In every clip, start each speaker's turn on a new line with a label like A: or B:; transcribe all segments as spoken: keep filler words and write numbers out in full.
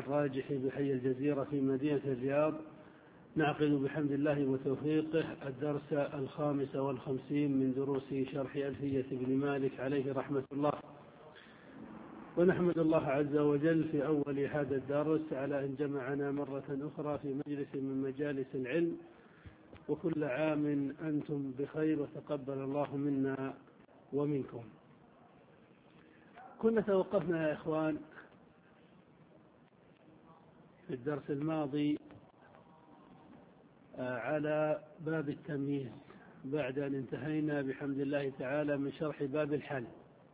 A: الراجح بحي الجزيرة في مدينة الرياض. نعقد بحمد الله وتوفيقه الدرس الخامس والخمسين من دروس شرح ألفية ابن مالك عليه رحمة الله، ونحمد الله عز وجل في أول هذا الدرس على أن جمعنا مرة أخرى في مجلس من مجالس العلم، وكل عام أنتم بخير وتقبل الله منا ومنكم. كنا توقفنا يا إخوان في الدرس الماضي على باب التمييز بعد أن انتهينا بحمد الله تعالى من شرح باب الحل،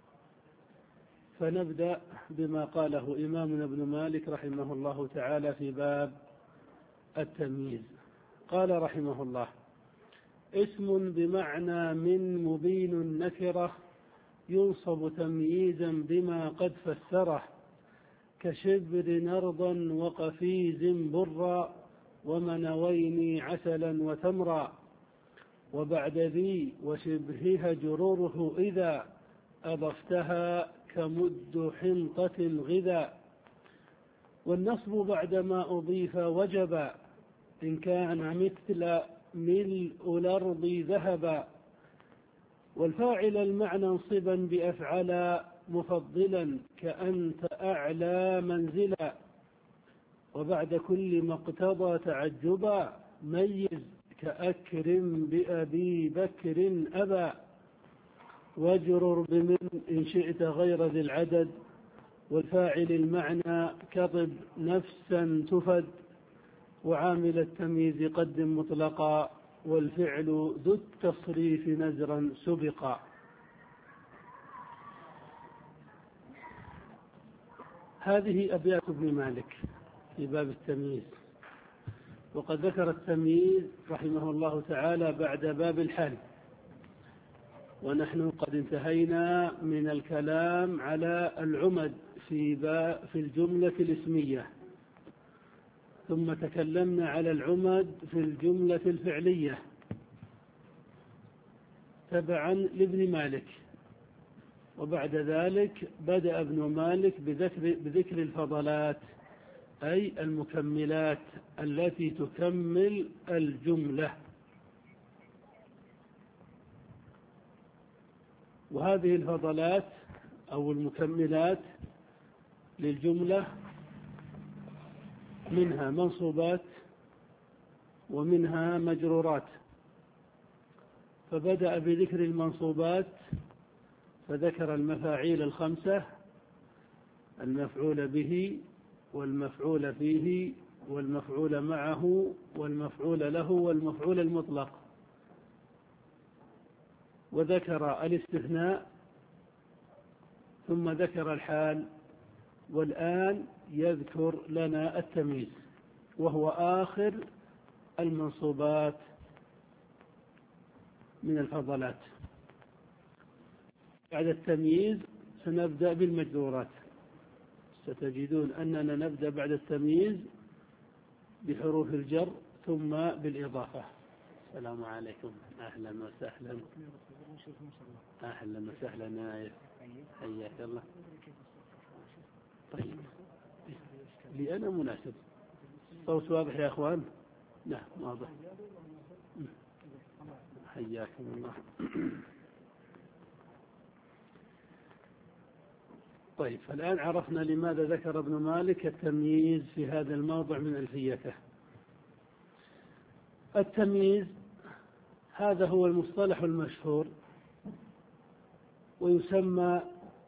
A: فنبدأ بما قاله إمامنا ابن مالك رحمه الله تعالى في باب التمييز. قال رحمه الله: اسم بمعنى من مبين النكرة ينصب تمييزا بما قد فسره، كشبر نرضا وقفيز برا ومنوين عسلا وتمرا، وبعد ذي وشبهها جروره إذا أضفتها كمد حنطة غذا. والنصب بعدما أضيف وجب إن كان مثل ملء الأرض ذهبا، والفاعل المعنى انصبا بأفعل مفضلا كأنت أعلى منزلا، وبعد كل ما اقتضى تعجبا ميز كأكرم بأبي بكر أبا، واجرر بمن إن شئت غير ذي العدد، والفاعل المعنى كطب نفسا تفد، وعامل التمييز قدم مطلقا، والفعل ذو التصريف نزرا سبقا. هذه أبيات ابن مالك في باب التمييز، وقد ذكر التمييز رحمه الله تعالى بعد باب الحل، ونحن قد انتهينا من الكلام على العمد في في الجملة الاسمية، ثم تكلمنا على العمد في الجملة الفعلية تبعا لابن مالك، وبعد ذلك بدأ ابن مالك بذكر, بذكر الفضلات أي المكملات التي تكمل الجملة. وهذه الفضلات أو المكملات للجملة منها منصوبات ومنها مجرورات، فبدأ بذكر المنصوبات فذكر المفاعيل الخمسة: المفعول به والمفعول فيه والمفعول معه والمفعول له والمفعول المطلق، وذكر الاستثناء، ثم ذكر الحال، والآن يذكر لنا التمييز وهو آخر المنصوبات من الفضلات. بعد التمييز سنبدأ بالمجرورات، ستجدون أننا نبدأ بعد التمييز بحروف الجر ثم بالإضافة. السلام عليكم، أهلا وسهلا. أهلا وسهلا نايف، حياك الله. طيب لي أنا مناسب، صوت واضح يا أخوان؟ نعم واضح، حياكم الله. طيب الآن عرفنا لماذا ذكر ابن مالك التمييز في هذا الموضع من ألفيته. التمييز هذا هو المصطلح المشهور، ويسمى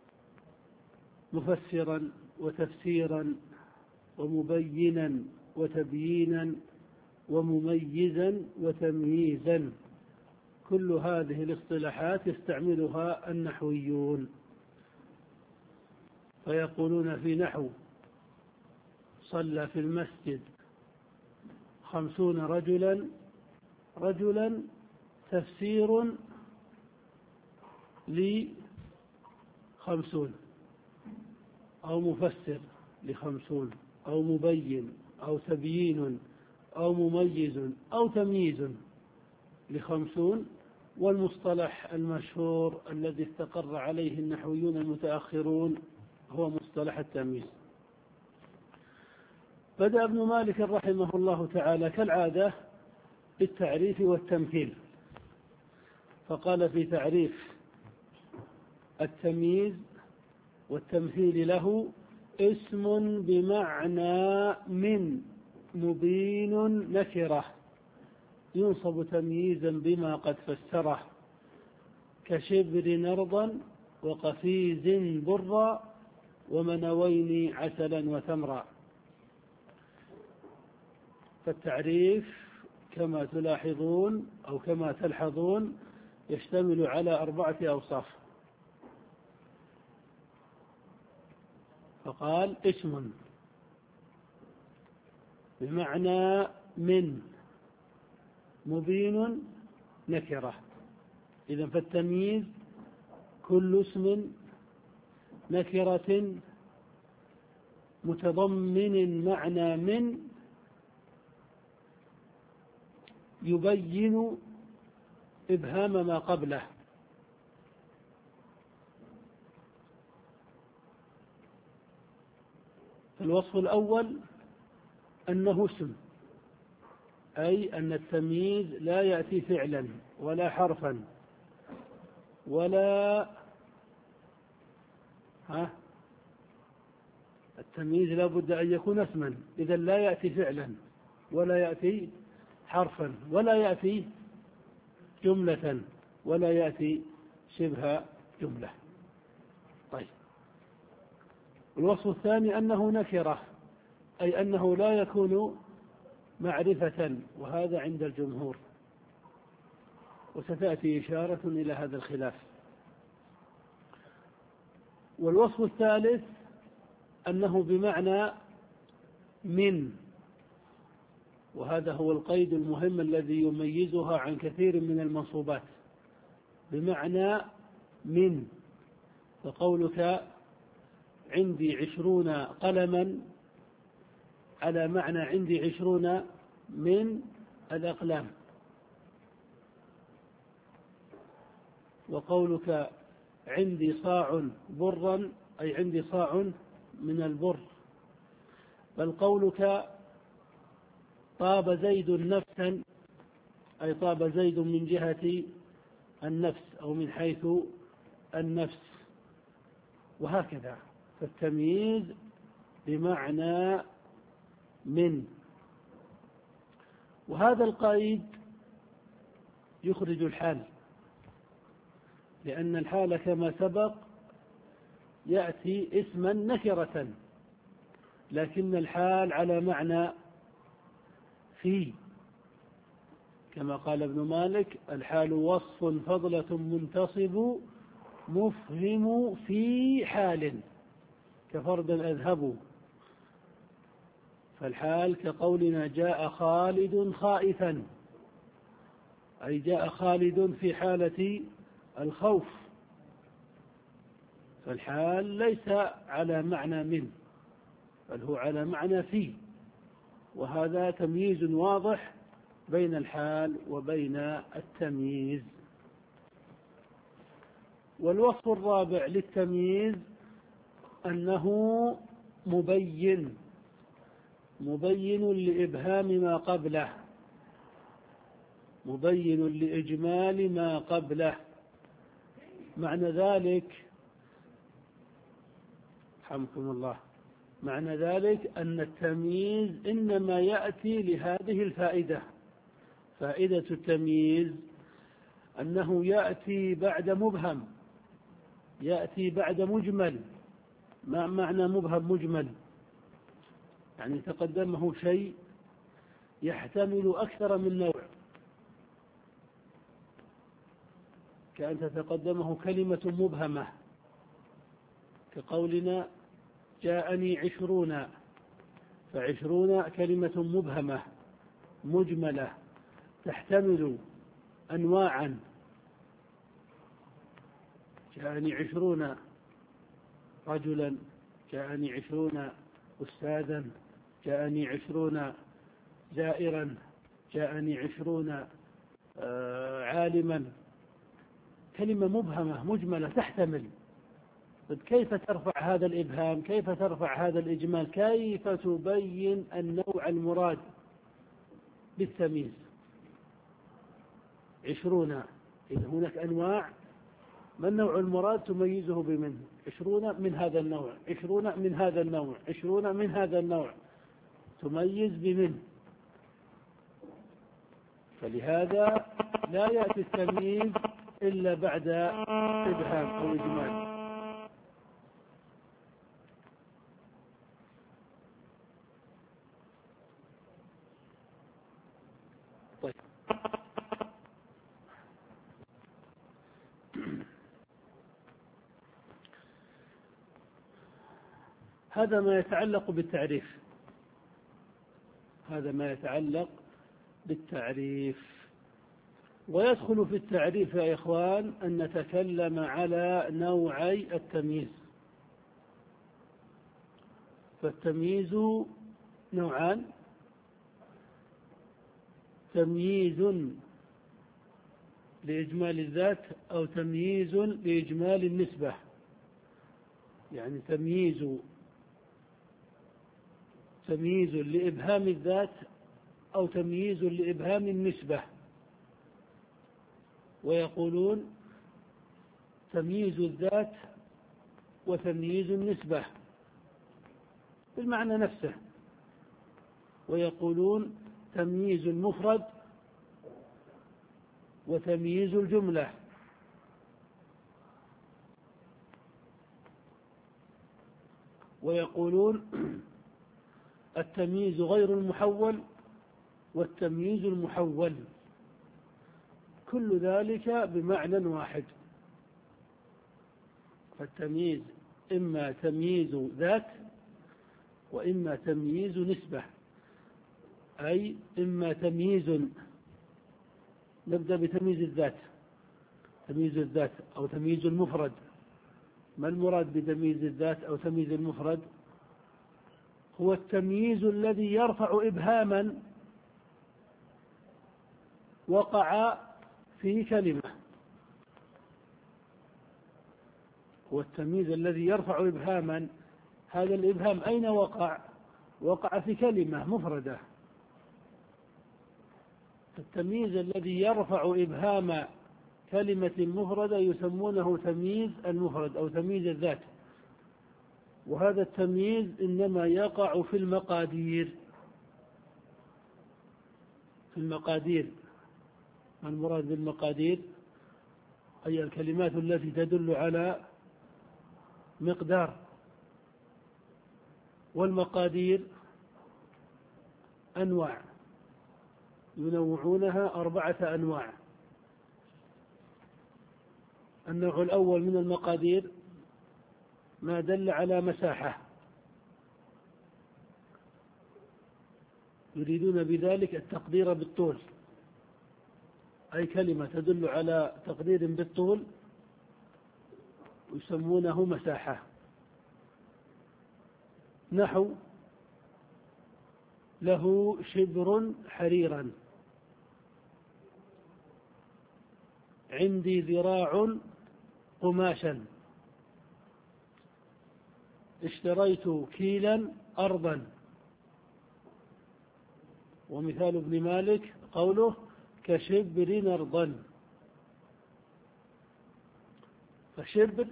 A: مفسرا وتفسيرا ومبينا وتبيينا ومميزا وتمييزا. كل هذه الاصطلاحات يستعملها النحويون، فيقولون في نحو: صلى في المسجد خمسون رجلا. رجلا تفسير لخمسون، أو مفسر لخمسون، أو مبين، أو تبيين، أو مميز، أو تمييز لخمسون. والمصطلح المشهور الذي استقر عليه النحويون المتأخرون هو مصطلح التمييز. بدأ ابن مالك رحمه الله تعالى كالعادة بالتعريف والتمثيل، فقال في تعريف التمييز والتمثيل له: اسم بمعنى من مبين نكرة ينصب تمييزا بما قد فسره، كشبر نرضا وقفيز برا ومنوين عسلا وتمرا. فالتعريف كما تلاحظون أو كما تلحظون يشتمل على أربعة أوصاف. فقال: اسم بمعنى من مبين نكرة. إذن فالتمييز كل اسم نكرة متضمن معنى من يبين إبهام ما قبله. الوصف الأول أنه اسم، أي أن التمييز لا يأتي فعلا ولا حرفا ولا ها التمييز لا بد أن يكون اسما، إذا لا يأتي فعلا ولا يأتي حرفا ولا يأتي جملة ولا يأتي شبه جملة. طيب، الوصف الثاني أنه نكرة، أي أنه لا يكون معرفة، وهذا عند الجمهور، وستأتي إشارة إلى هذا الخلاف. والوصف الثالث أنه بمعنى من، وهذا هو القيد المهم الذي يميزها عن كثير من المنصوبات، بمعنى من. فقولك عندي عشرون قلما على معنى عندي عشرون من الأقلام، وقولك عندي صاع برا أي عندي صاع من البر. بل قولك طاب زيد نفسا أي طاب زيد من جهة النفس أو من حيث النفس، وهكذا. فالتمييز بمعنى من. وهذا القيد يخرج الحال، لأن الحال كما سبق يأتي اسما نكرة، لكن الحال على معنى في، كما قال ابن مالك: الحال وصف فضلة منتصب مفهم في حال كفردا أذهب. فالحال كقولنا جاء خالد خائفا، أي جاء خالد في حالة الخوف. فالحال ليس على معنى من، بل هو على معنى في، وهذا تمييز واضح بين الحال وبين التمييز. والوصف الرابع للتمييز أنه مبين، مبين لإبهام ما قبله، مبين لإجمال ما قبله. معنى ذلك حمكم الله معنى ذلك أن التمييز إنما يأتي لهذه الفائدة. فائدة التمييز أنه يأتي بعد مبهم، يأتي بعد مجمل. ما معنى مبهم مجمل؟ يعني تقدمه شيء يحتمل أكثر من نوع، كأن تتقدمه كلمة مبهمة، كقولنا جاءني عشرون، فعشرون كلمة مبهمة مجملة تحتمل أنواعا. جاءني عشرون رجلا، جاءني عشرون أستاذا، جاءني عشرون زائرا، جاءني عشرون عالما. كلمة مبهمة مجملة تحتمل، طيب كيف ترفع هذا الإبهام؟ كيف ترفع هذا الإجمال؟ كيف تبين النوع المراد بالتمييز؟ عشرون، إذا هناك أنواع، ما النوع المراد تميزه بمنه؟ عشرون من هذا النوع، عشرون من هذا النوع، عشرون من هذا النوع، تميز بمنه. فلهذا لا يأتي التمييز إلا بعد إبهام أو إجمال. طيب هذا ما يتعلق بالتعريف، هذا ما يتعلق بالتعريف. ويدخل في التعريف يا إخوان أن نتكلم على نوعي التمييز. فالتمييز نوعان: تمييز لإجمال الذات أو تمييز لإجمال النسبة. يعني تمييز تمييز لإبهام الذات أو تمييز لإبهام النسبة. ويقولون تمييز الذات وتمييز النسبة بالمعنى نفسه. ويقولون تمييز المفرد وتمييز الجملة. ويقولون التمييز غير المحول والتمييز المحول. كل ذلك بمعنى واحد. فالتمييز إما تمييز ذات وإما تمييز نسبة، أي إما تمييز، نبدأ بتمييز الذات، تمييز الذات أو تمييز المفرد. ما المراد بتمييز الذات أو تمييز المفرد؟ هو التمييز الذي يرفع إبهاما وقع في كلمة. هو التمييز الذي يرفع إبهاما، هذا الإبهام أين وقع؟ وقع في كلمة مفردة. التمييز الذي يرفع إبهام كلمة مفردة يسمونه تمييز المفرد أو تمييز الذات. وهذا التمييز إنما يقع في المقادير. في المقادير. ما المراد بالمقادير؟ أي الكلمات التي تدل على مقدار. والمقادير أنواع ينوعونها أربعة أنواع. النوع الأول من المقادير ما دل على مساحة، يريدون بذلك التقدير بالطول، أي كلمة تدل على تقدير بالطول يسمونه مساحة. نحو له شبر حريرا، عندي ذراع قماشا، اشتريت كيلا أرضا. ومثال ابن مالك قوله كشبر أرضا. فالشبر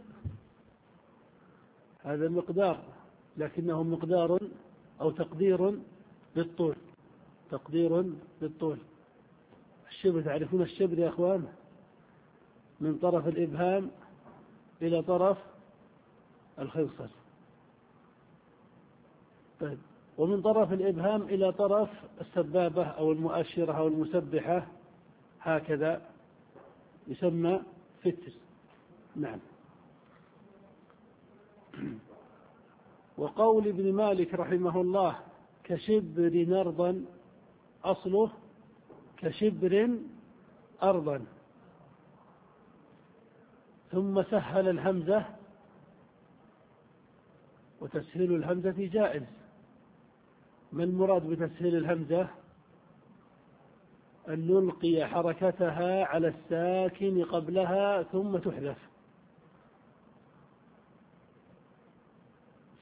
A: هذا مقدار، لكنه مقدار أو تقدير بالطول، تقدير بالطول. الشبر، تعرفون الشبر يا أخوان؟ من طرف الإبهام إلى طرف الخنصر. طيب، ومن طرف الإبهام إلى طرف السبابة أو المؤشرة أو المسبحة، هكذا يسمى فتر. نعم. وقول ابن مالك رحمه الله كشبر أرضا، أصله كشبر أرضا، ثم سهل الهمزة، وتسهيل الهمزة جائز. ما المراد بتسهيل الهمزة؟ أن نلقي حركتها على الساكن قبلها ثم تحذف.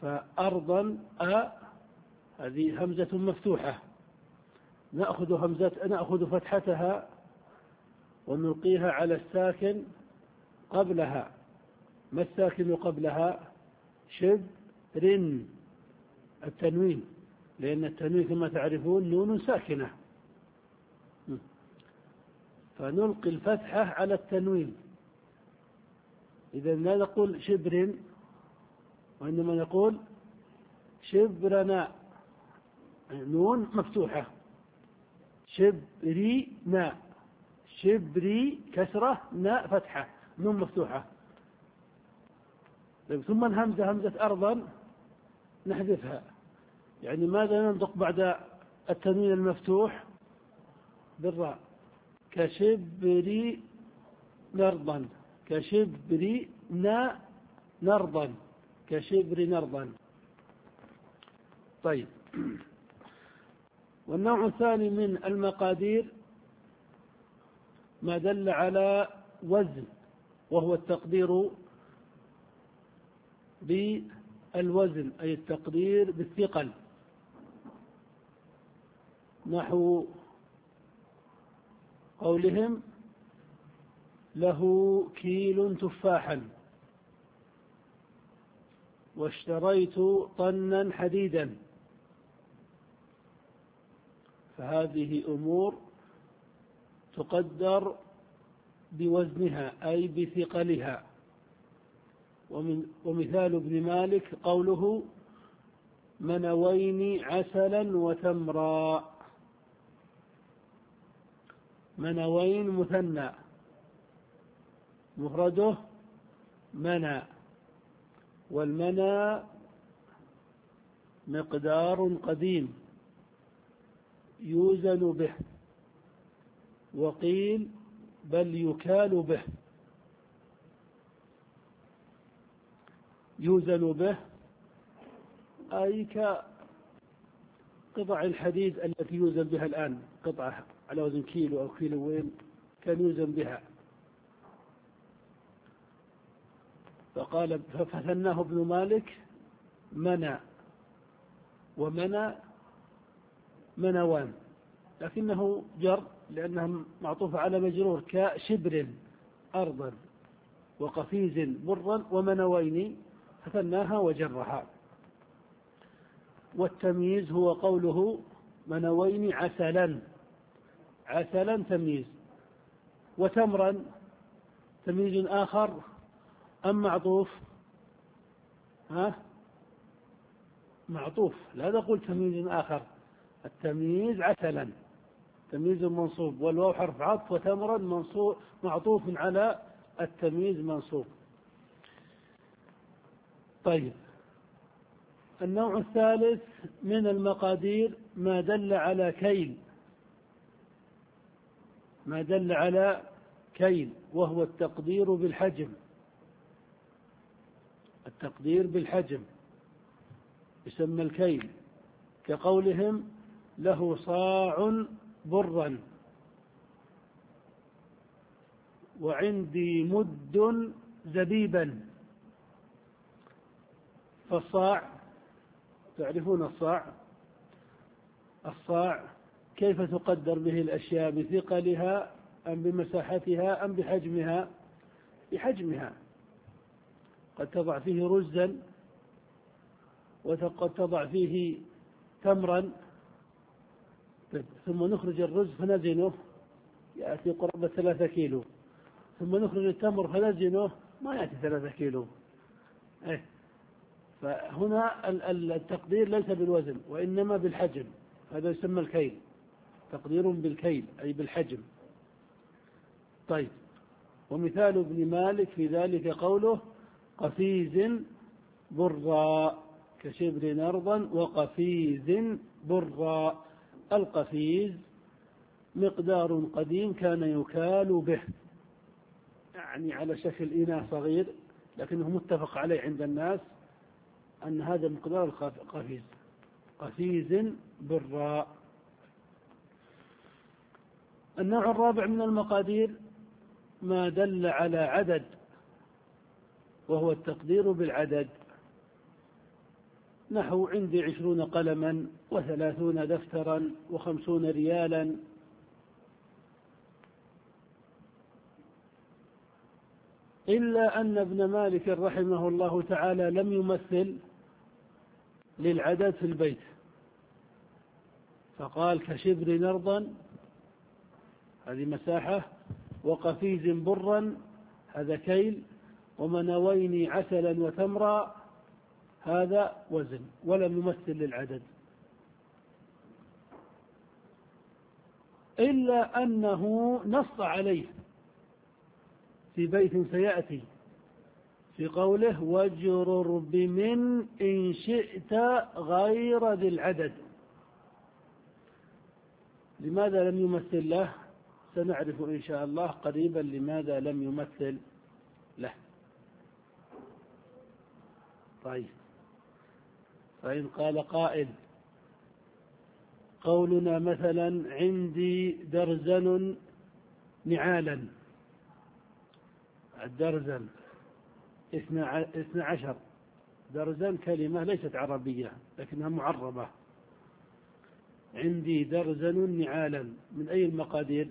A: فأرضا أ هذه همزة مفتوحة، نأخذ همزة نأخذ فتحتها ونلقيها على الساكن قبلها. ما الساكن قبلها؟ شبر، التنوين، لأن التنوين كما تعرفون نون ساكنة، فنلقي الفتحة على التنوين. إذا لا نقول شبر، وإنما نقول شبرنا، نون مفتوحة، شبري نا، شبري كسرة، نا فتحة، نون مفتوحة. ثم الهمزة همزة أرضا نحذفها. يعني ماذا ننطق بعد التنوين المفتوح؟ بالراء، كشبري نرضا، كشبري نا نرضا، كشبر نرضا. طيب، والنوع الثاني من المقادير ما دل على وزن، وهو التقدير بالوزن، أي التقدير بالثقل، نحو قولهم له كيل تفاحا، واشتريت طنا حديدا. فهذه أمور تقدر بوزنها أي بثقلها. ومثال ابن مالك قوله منوين عسلا وتمرا. منوين مثنى، مفرده منى، والمنى مقدار قديم يوزن به، وقيل بل يكال به. يوزن به أي كقطع الحديد التي يوزن بها الآن، قطعة على وزن كيلو أو كيلوين كان يوزن بها. فقال ففثناه ابن مالك منى، ومنى منوان، لكنه جر لأنه معطوف على مجرور، كشبر أرضا وقفيز برا ومنوين، فثناها وجرها. والتمييز هو قوله منوين عسلا، عسلا تمييز. وتمرا تمييز آخر أم معطوف؟ ها؟ معطوف، لا نقول تمييز آخر. التمييز عسلا تمييز منصوب، والواو حرف عطف، وتمرا منصوب معطوف على التمييز منصوب. طيب، النوع الثالث من المقادير ما دل على كيل، ما دل على كيل، وهو التقدير بالحجم. التقدير بالحجم يسمى الكيل، كقولهم له صاع برا، وعندي مد زبيبا. فالصاع، تعرفون الصاع؟ الصاع كيف تقدر به الأشياء؟ بثقلها أم بمساحتها أم بحجمها؟ بحجمها. قد تضع فيه رزا، وقد تضع فيه تمرا، ثم نخرج الرز فنزنه يأتي قرابة ثلاثة كيلو، ثم نخرج التمر فنزنه ما يأتي ثلاثة كيلو. إيه؟ فهنا التقدير ليس بالوزن وإنما بالحجم، هذا يسمى الكيل، تقدير بالكيل أي بالحجم. طيب، ومثال ابن مالك في ذلك قوله قفيز برا، كشبر نرضا وقفيز برا. القفيز مقدار قديم كان يكال به، يعني على شكل إناء صغير، لكنه متفق عليه عند الناس أن هذا مقدار القفيز، قفيز برا. النوع الرابع من المقادير ما دل على عدد، وهو التقدير بالعدد. نحو عندي عشرون قلما وثلاثون دفترا وخمسون ريالا. إلا أن ابن مالك رحمه الله تعالى لم يمثل للعدد في البيت، فقال كشبر نرضا هذه مساحة، وقفيز برا هذا كيل، ومنوين عسلا وتمرا هذا وزن، ولم يمثل للعدد. إلا أنه نص عليه في بيت سيأتي في قوله واجرر بمن إن شئت غير ذي العدد. لماذا لم يمثل له؟ سنعرف إن شاء الله قريبا لماذا لم يمثل له. طيب، فإن قال قائل قولنا مثلا عندي درزن نعالا، الدرزن اثنى عشر، درزن كلمة ليست عربية لكنها معربة. عندي درزن نعالا من أي المقادير؟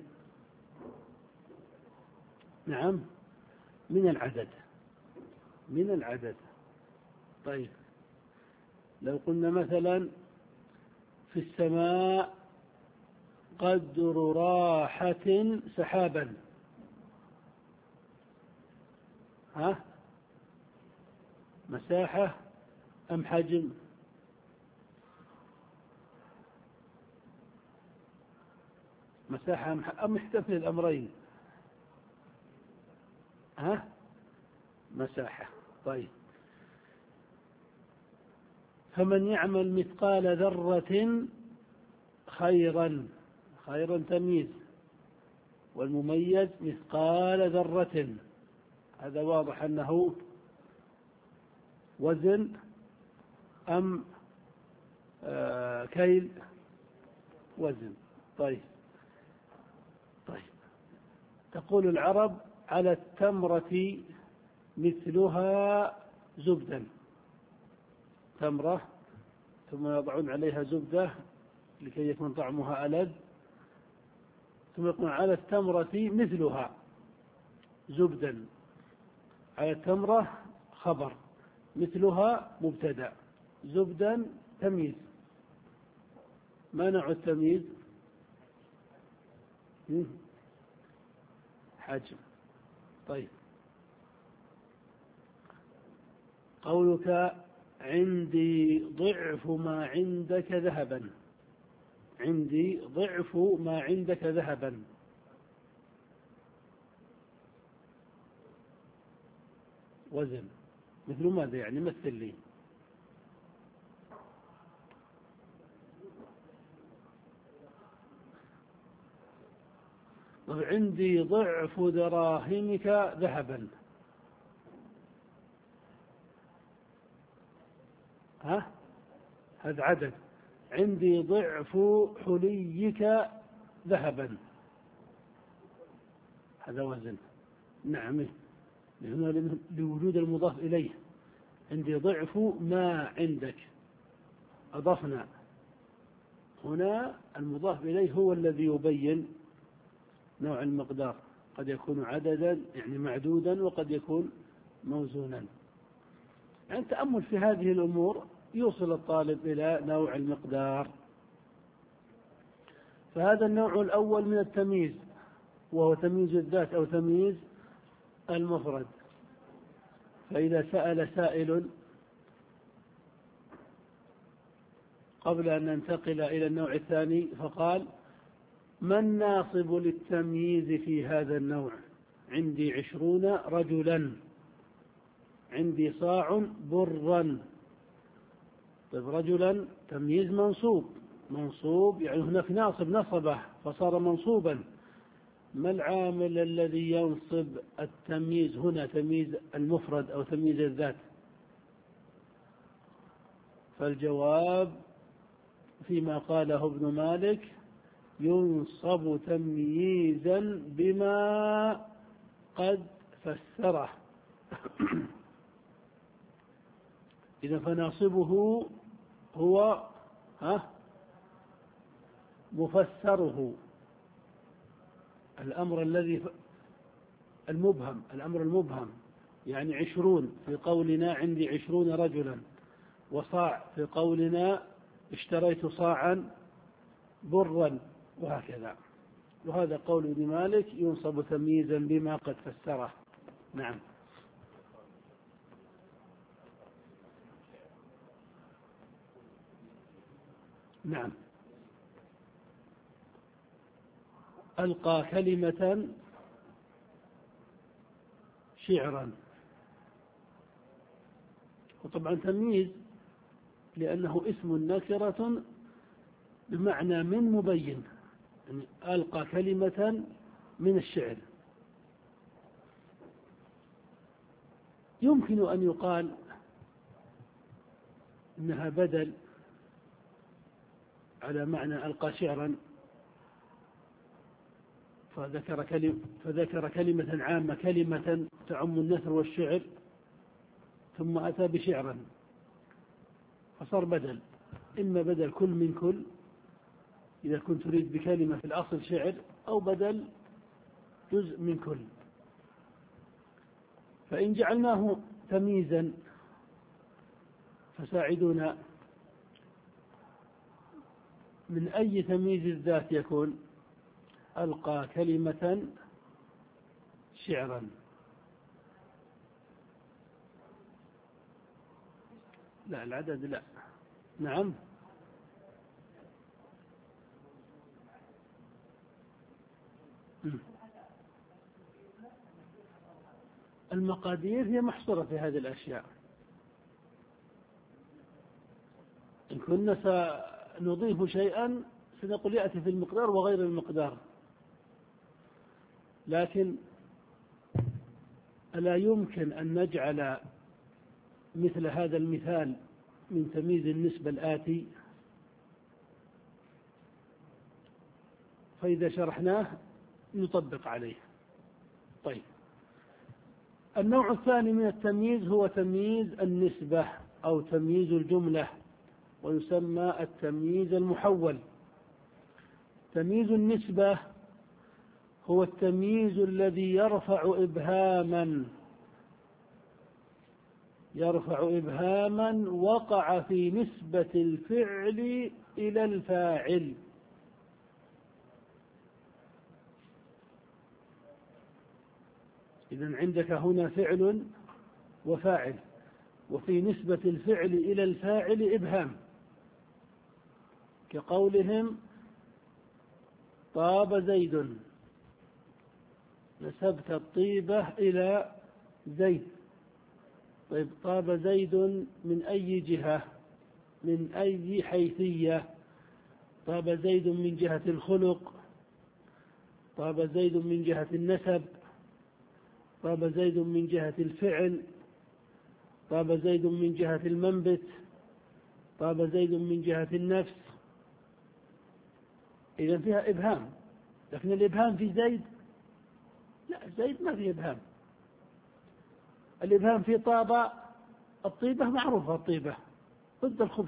A: نعم من العدد، من العدد. طيب، لو قلنا مثلا في السماء قدر راحة سحابا، ها مساحة أم حجم؟ مساحة أم يحتمل الأمرين؟ ها مساحة. طيب، فمن يعمل مثقال ذرة خيرا، خيرا تمييز، والمميز مثقال ذرة، هذا واضح أنه وزن أم آه كيل؟ وزن. طيب طيب تقول العرب على التمرة مثلها زبدا، تمرة ثم يضعون عليها زبدة لكي يكون طعمها ألذ، ثم يقول على التمرة مثلها زبدا. على التمرة خبر، مثلها مبتدأ، زبدا تمييز. ما نوع التمييز؟ حجم. طيب، قولك عندي ضعف ما عندك ذهبا، عندي ضعف ما عندك ذهبا، وزن مثل ماذا يعني؟ مثل لي. عندي ضعف دراهمك ذهبا، ها هذا عدد. عندي ضعف حليك ذهبا، هذا وزن. نعم، لوجود المضاف إليه. عندي ضعف ما عندك، أضفنا هنا المضاف إليه هو الذي يبين نوع المقدار، قد يكون عددا يعني معدودا، وقد يكون موزونا. يعني التأمل في هذه الأمور يوصل الطالب إلى نوع المقدار. فهذا النوع الأول من التمييز، وهو تمييز الذات أو تمييز المفرد. فإذا سأل سائل قبل أن ننتقل إلى النوع الثاني فقال ما الناصب للتمييز في هذا النوع؟ عندي عشرون رجلا، عندي صاع برا. طيب، رجلا تمييز منصوب، منصوب يعني هناك ناصب نصبه فصار منصوبا. ما العامل الذي ينصب التمييز هنا، تمييز المفرد أو تمييز الذات؟ فالجواب فيما قاله ابن مالك ينصب تمييزا بما قد فسره. إذا فناصبه هو ها مفسره، الأمر الذي المبهم، الأمر المبهم، يعني عشرون في قولنا عندي عشرون رجلا، وصاع في قولنا اشتريت صاعا برا، وهكذا. وهذا قول ابن مالك ينصب تمييزا بما قد فسره. نعم. نعم. ألقى كلمة شعرا، وطبعا تمييز لأنه اسم نكرة بمعنى من مبين، يعني ألقى كلمة من الشعر. يمكن أن يقال إنها بدل على معنى ألقى شعرا، فذكر كلمة, فذكر كلمة عامة، كلمة تعم النثر والشعر، ثم أتى بشعرا فصار بدل، إما بدل كل من كل إذا كنت تريد بكلمة في الأصل شعر، أو بدل جزء من كل. فإن جعلناه تمييزا فساعدونا، من أي تمييز الذات يكون؟ ألقى كلمة شعرا. لا، العدد لا. نعم. المقادير هي محصورة في هذه الأشياء. إن كنا سنضيف شيئا سنقول يأتي في المقدار وغير المقدار، لكن ألا يمكن أن نجعل مثل هذا المثال من تمييز النسبة الآتي؟ فإذا شرحناه نطبق عليه. طيب، النوع الثاني من التمييز هو تمييز النسبة أو تمييز الجملة، ويسمى التمييز المحول. تمييز النسبة هو التمييز الذي يرفع إبهاما يرفع إبهاما وقع في نسبة الفعل إلى الفاعل. إذن عندك هنا فعل وفاعل، وفي نسبة الفعل إلى الفاعل إبهام، كقولهم طاب زيد، نسبت الطيبة إلى زيد. طيب، طاب زيد من أي جهة؟ من أي حيثية؟ طاب زيد من جهة الخلق، طاب زيد من جهة النسب، طاب زيد من جهة الفعل، طاب زيد من جهة المنبت، طاب زيد من جهة النفس. إذن فيها إبهام، لكن الإبهام في زيد لا، زيد ما فيه إبهام. الإبهام في طاب، الطيبة معروفة، الطيبة ضد الخبث.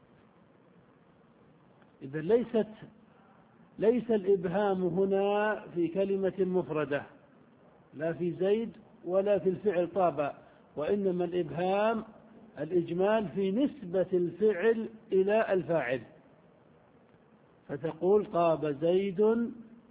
A: إذا ليست ليس الإبهام هنا في كلمة مفردة، لا في زيد ولا في الفعل طاب، وإنما الإبهام الإجمال في نسبة الفعل إلى الفاعل. فتقول طاب زيد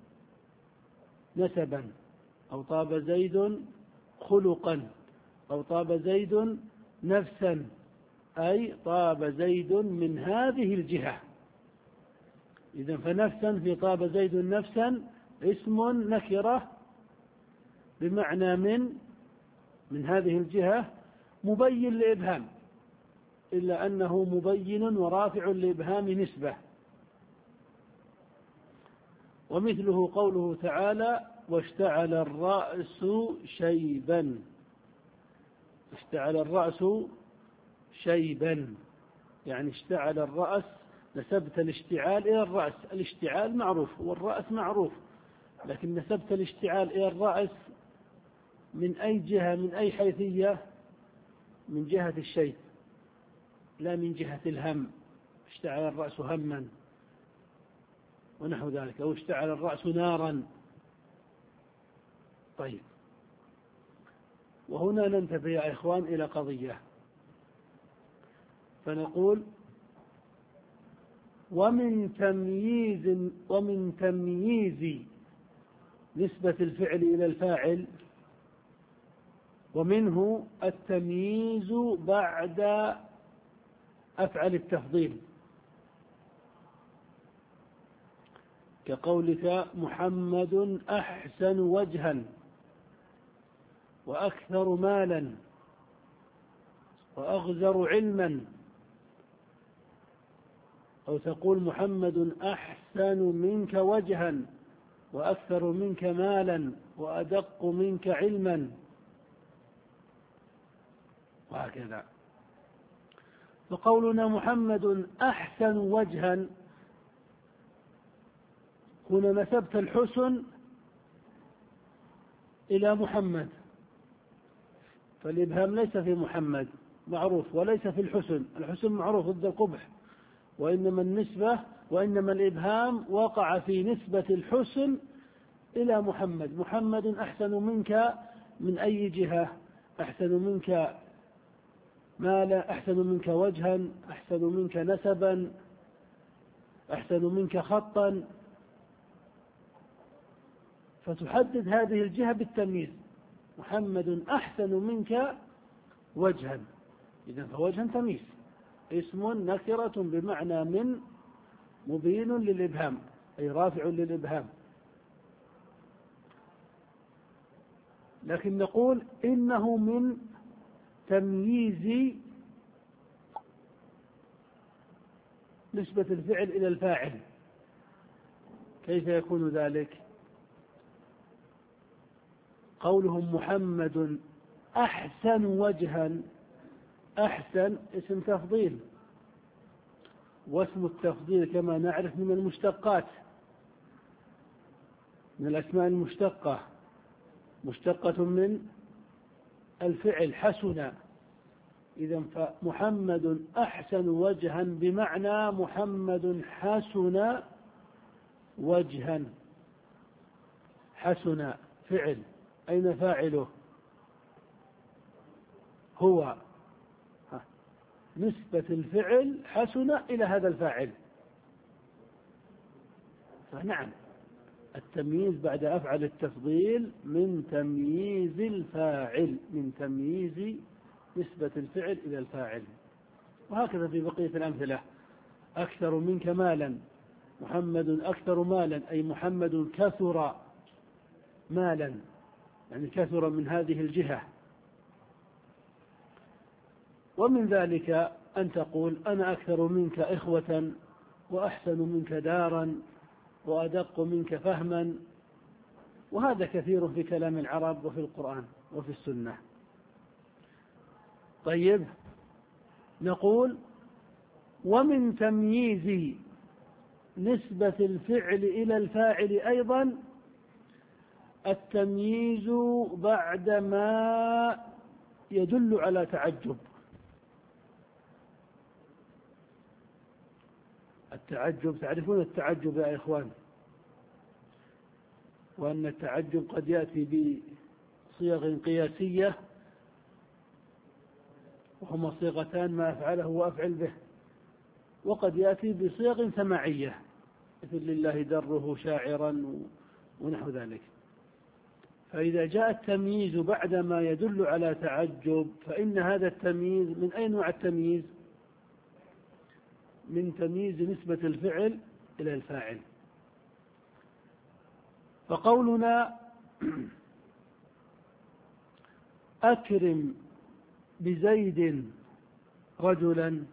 A: نسبا، أو طاب زيد خلقا، أو طاب زيد نفسا، أي طاب زيد من هذه الجهة. إذن فنفسا في طاب زيد نفسا اسم نكرة بمعنى من من هذه الجهة، مبين لإبهام، إلا أنه مبين ورافع لإبهام نسبة. ومثله قوله تعالى واشتعل الرأس شيبا. اشتعل الرأس شيبا يعني اشتعل الرأس، نسبت الاشتعال إلى الرأس. الاشتعال معروف والرأس معروف، لكن نسبت الاشتعال إلى الرأس من أي جهة، من أي حيثية؟ من جهة الشيب لا من جهة الهم. اشتعل الرأس هما ونحو ذلك، أو اشتعل الرأس نارا. طيب، وهنا ننتبه يا إخوان إلى قضية، فنقول ومن تمييز ومن تمييز نسبة الفعل إلى الفاعل، ومنه التمييز بعد أفعل التفضيل، كقولك محمد أحسن وجها وأكثر مالا وأغزر علما، أو تقول محمد أحسن منك وجها وأكثر منك مالا وأدق منك علما، وهكذا. فقولنا محمد أحسن وجها، هنا نسبت الحسن إلى محمد، فالإبهام ليس في محمد معروف، وليس في الحسن، الحسن معروف ضد القبح، وإنما النسبة وإنما الإبهام وقع في نسبة الحسن إلى محمد. محمد أحسن منك من أي جهة؟ أحسن منك مالا، أحسن منك وجها، أحسن منك نسبا، أحسن منك خطا، فتحدد هذه الجهة بالتمييز. محمد أحسن منك وجها، إذن فوجها تمييز، اسم نكرة بمعنى من مبين للإبهام، أي رافع للإبهام. لكن نقول إنه من تمييز نسبة الفعل إلى الفاعل. كيف يكون ذلك؟ قولهم محمد أحسن وجها، أحسن اسم تفضيل، واسم التفضيل كما نعرف من المشتقات، من الأسماء المشتقة، مشتقة من الفعل حسن. إذن فمحمد أحسن وجها بمعنى محمد حسن وجها. حسن فعل، أين فاعله؟ هو. نسبة الفعل حسن إلى هذا الفاعل، فنعم التمييز بعد أفعل التفضيل من تمييز الفاعل، من تمييز نسبة الفعل إلى الفاعل. وهكذا في بقية الأمثلة. أكثر منك مالا، محمد أكثر مالا، أي محمد كثر مالا، يعني كثر من هذه الجهة. ومن ذلك أن تقول أنا أكثر منك إخوة وأحسن منك دارا وأدق منك فهما، وهذا كثير في كلام العرب وفي القرآن وفي السنة. طيب، نقول ومن تمييز نسبة الفعل إلى الفاعل أيضا التمييز بعد ما يدل على تعجب. التعجب، تعرفون التعجب يا إخوان، وأن التعجب قد يأتي بصيغ قياسية، وهما صيغتان ما أفعله وأفعل به، وقد يأتي بصيغ سماعية مثل لله دره شاعرا ونحو ذلك. فإذا جاء التمييز بعد ما يدل على تعجب فإن هذا التمييز من أي نوع التمييز؟ من تمييز نسبة الفعل إلى الفاعل. فقولنا أكرم بزيد رجلا،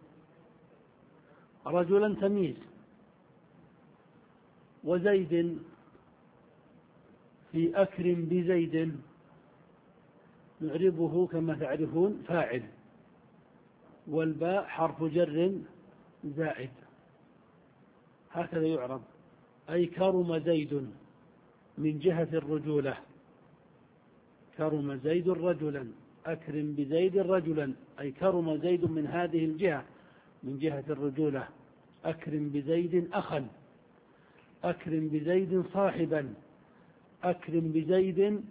A: رجلا تمييز، وزيد في أكرم بزيد نعربه كما تعرفون فاعل، والباء حرف جر زائد، هكذا يعرب، أي كرم زيد من جهة الرجولة. كرم زيد رجلا، أكرم بزيد رجلا، أي كرم زيد من هذه الجهة، من جهة الرجولة. أكرم بزيد أخا، أكرم بزيد صاحبا، أكرم بزيد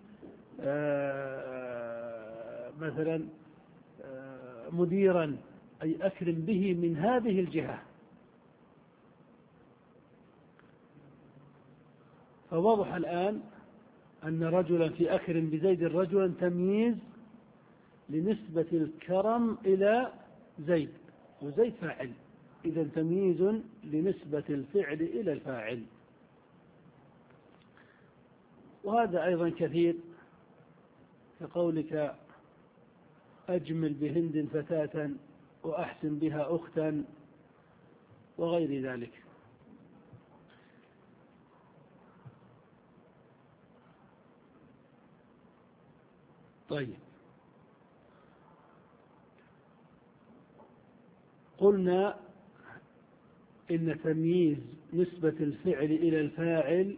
A: آه مثلا آه مديرا، أي أكرم به من هذه الجهة. فوضح الآن أن رجلا في أكرم بزيد رجلا تمييز لنسبة الكرم إلى زيد، وزيد فاعل، إذا تمييز لنسبة الفعل إلى الفاعل. وهذا أيضا كثير كقولك أجمل بهند فتاة وأحسن بها أختا وغير ذلك. طيب، قلنا إن تمييز نسبة الفعل إلى الفاعل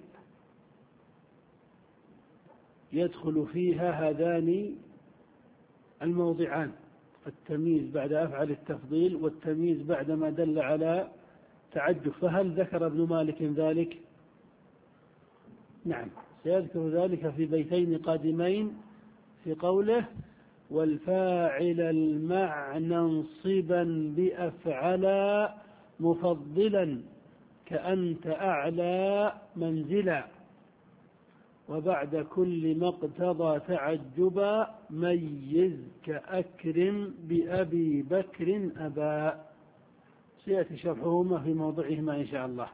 A: يدخل فيها هذان الموضعان: التمييز بعد أفعل التفضيل، والتمييز بعد ما دل على تعجب. فهل ذكر ابن مالك ذلك؟ نعم، سيذكر ذلك في بيتين قادمين في قوله: والفاعل المعنى انصبا بأفعلا مفضلا كأنت أعلى منزلا، وبعد كل ما اقتضى تعجبا ميز كأكرم بأبي بكر أبا. سيأتي شرحهما في موضعهما إن شاء الله.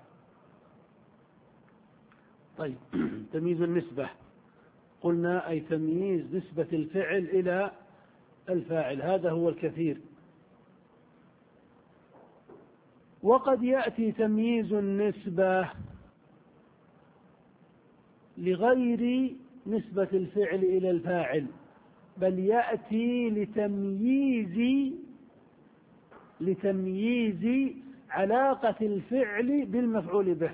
A: طيب، تمييز النسبة قلنا أي تمييز نسبة الفعل إلى الفاعل، هذا هو الكثير. وقد يأتي تمييز النسبة لغير نسبة الفعل إلى الفاعل، بل يأتي لتمييز لتمييز علاقة الفعل بالمفعول به.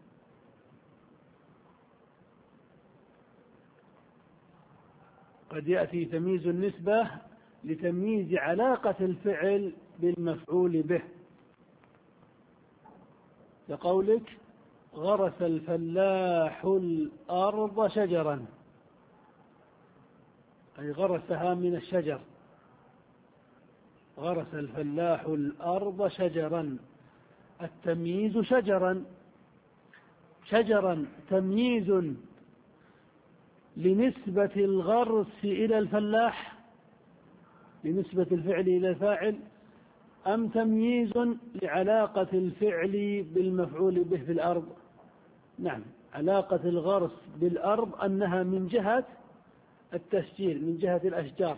A: قد يأتي تمييز النسبة لتمييز علاقة الفعل بالمفعول به، كقولك غرس الفلاح الأرض شجرا، أي غرسها من الشجر. غرس الفلاح الأرض شجرا، التمييز شجرا. شجرا تمييز لنسبة الغرس إلى الفلاح، لنسبة الفعل إلى الفاعل، أم تمييز لعلاقة الفعل بالمفعول به في الأرض؟ نعم، علاقة الغرس بالأرض أنها من جهة التشجير، من جهة الأشجار.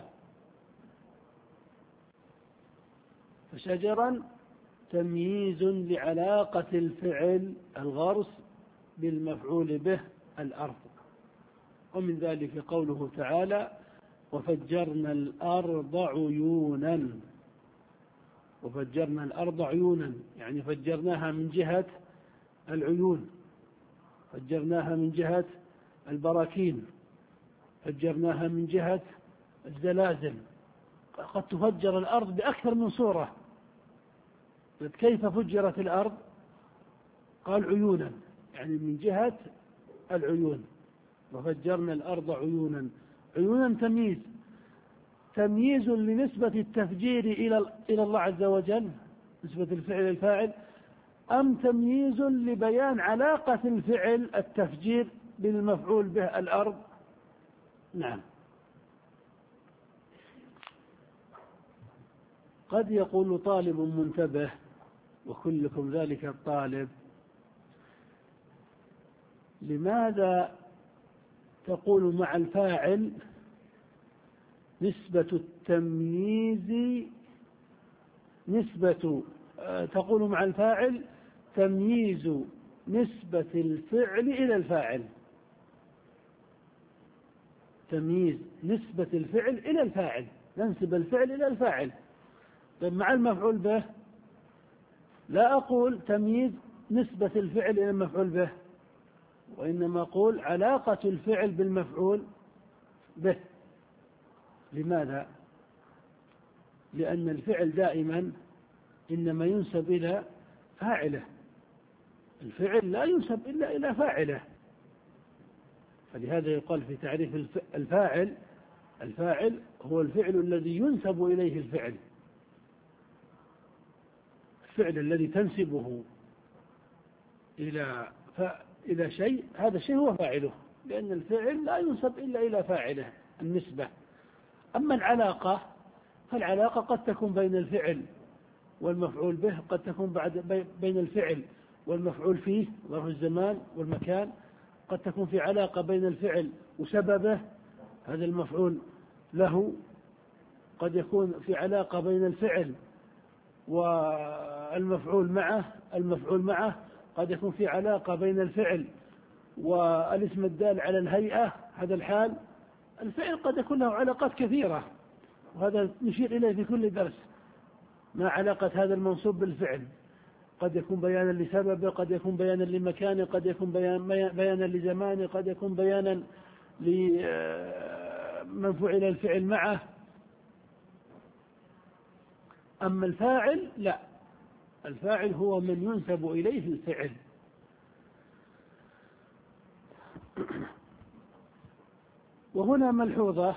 A: فشجرا تمييز لعلاقة الفعل الغرس بالمفعول به الأرض. ومن ذلك قوله تعالى: وفجرنا الأرض عيونا. وفجرنا الأرض عيونا يعني فجرناها من جهة العيون، فجرناها من جهة البراكين، فجرناها من جهة الزلازل. قد تفجر الأرض بأكثر من صورة. كيف فجرت الأرض؟ قال عيونا، يعني من جهة العيون. وفجرنا الأرض عيونا. عيونا تمييز، تمييز لنسبة التفجير إلى إلى الله عز وجل، نسبة الفعل الفاعل، أم تمييز لبيان علاقة الفعل التفجير بالمفعول به الأرض؟ نعم. قد يقول طالب منتبه، وكلكم ذلك الطالب: لماذا تقول مع الفاعل نسبة التمييز نسبة تقول مع الفاعل تمييز نسبة الفعل إلى الفاعل، تمييز نسبة الفعل إلى الفاعل، ننسب الفعل إلى الفاعل. طيب مع المفعول به لا أقول تمييز نسبة الفعل إلى المفعول به، وإنما أقول علاقة الفعل بالمفعول به. لماذا؟ لأن الفعل دائما إنما ينسب إلى فاعله، الفعل لا ينسب إلا إلى فاعله. فلهذا يقال في تعريف الفاعل: الفاعل هو الفعل الذي ينسب إليه الفعل، الفعل الذي تنسبه إلى إلى شيء، هذا الشيء هو فاعله، لأن الفعل لا ينسب إلا إلى فاعله النسبة. أما العلاقة فالعلاقة قد تكون بين الفعل والمفعول به، قد تكون بعد بين الفعل والمفعول فيه، ظرف الزمان والمكان، قد تكون في علاقة بين الفعل وسببه، هذا المفعول له، قد يكون في علاقة بين الفعل والمفعول معه، المفعول معه قد يكون في علاقة بين الفعل والاسم الدال على الهيئة، هذا الحال. الفعل قد يكون له علاقات كثيرة، وهذا نشير إليه في كل درس، ما علاقة هذا المنصوب بالفعل، قد يكون بيانا لسببه، قد يكون بيانا لمكانه، قد يكون بيان بيانا لزمانه، قد يكون بيانا لمن فعل الفعل معه. أما الفاعل لا، الفاعل هو من ينسب إليه الفعل. وهنا ملحوظة،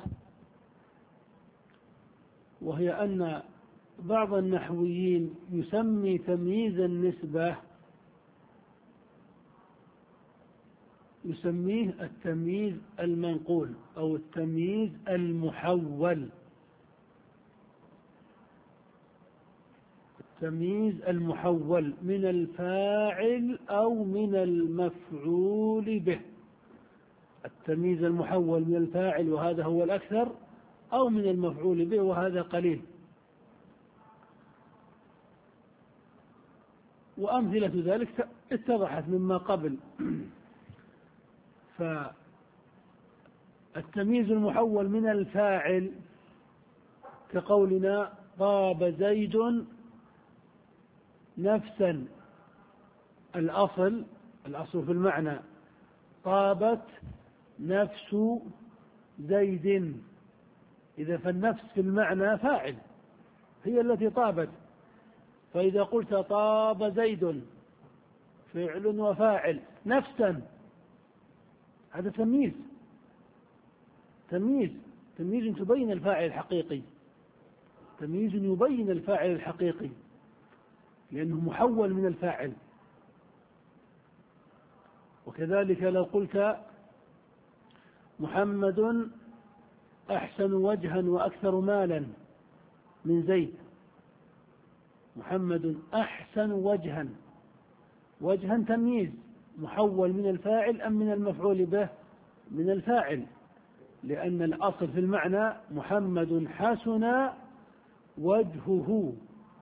A: وهي أن بعض النحويين يسمي تمييز النسبة، يسميه التمييز المنقول أو التمييز المحول. التمييز المحول من الفاعل أو من المفعول به، التمييز المحول من الفاعل وهذا هو الأكثر، أو من المفعول به وهذا قليل. وأمثلة ذلك اتضحت مما قبل. فالتمييز المحول من الفاعل كقولنا: طاب زيد نفسا، الأصل الأصل في المعنى طابت نفس زيد، إذا فالنفس في المعنى فاعل، هي التي طابت. فإذا قلت طاب زيد فعل وفاعل نفسا، هذا تمييز، تمييز تمييز تبين الفاعل الحقيقي، تمييز يبين الفاعل الحقيقي، لأنه محول من الفاعل. وكذلك لو قلت: محمد أحسن وجها وأكثر مالا من زيد، محمد أحسن وجها، وجها تمييز محول من الفاعل أم من المفعول به؟ من الفاعل، لأن الأصل في المعنى محمد حسن وجهه،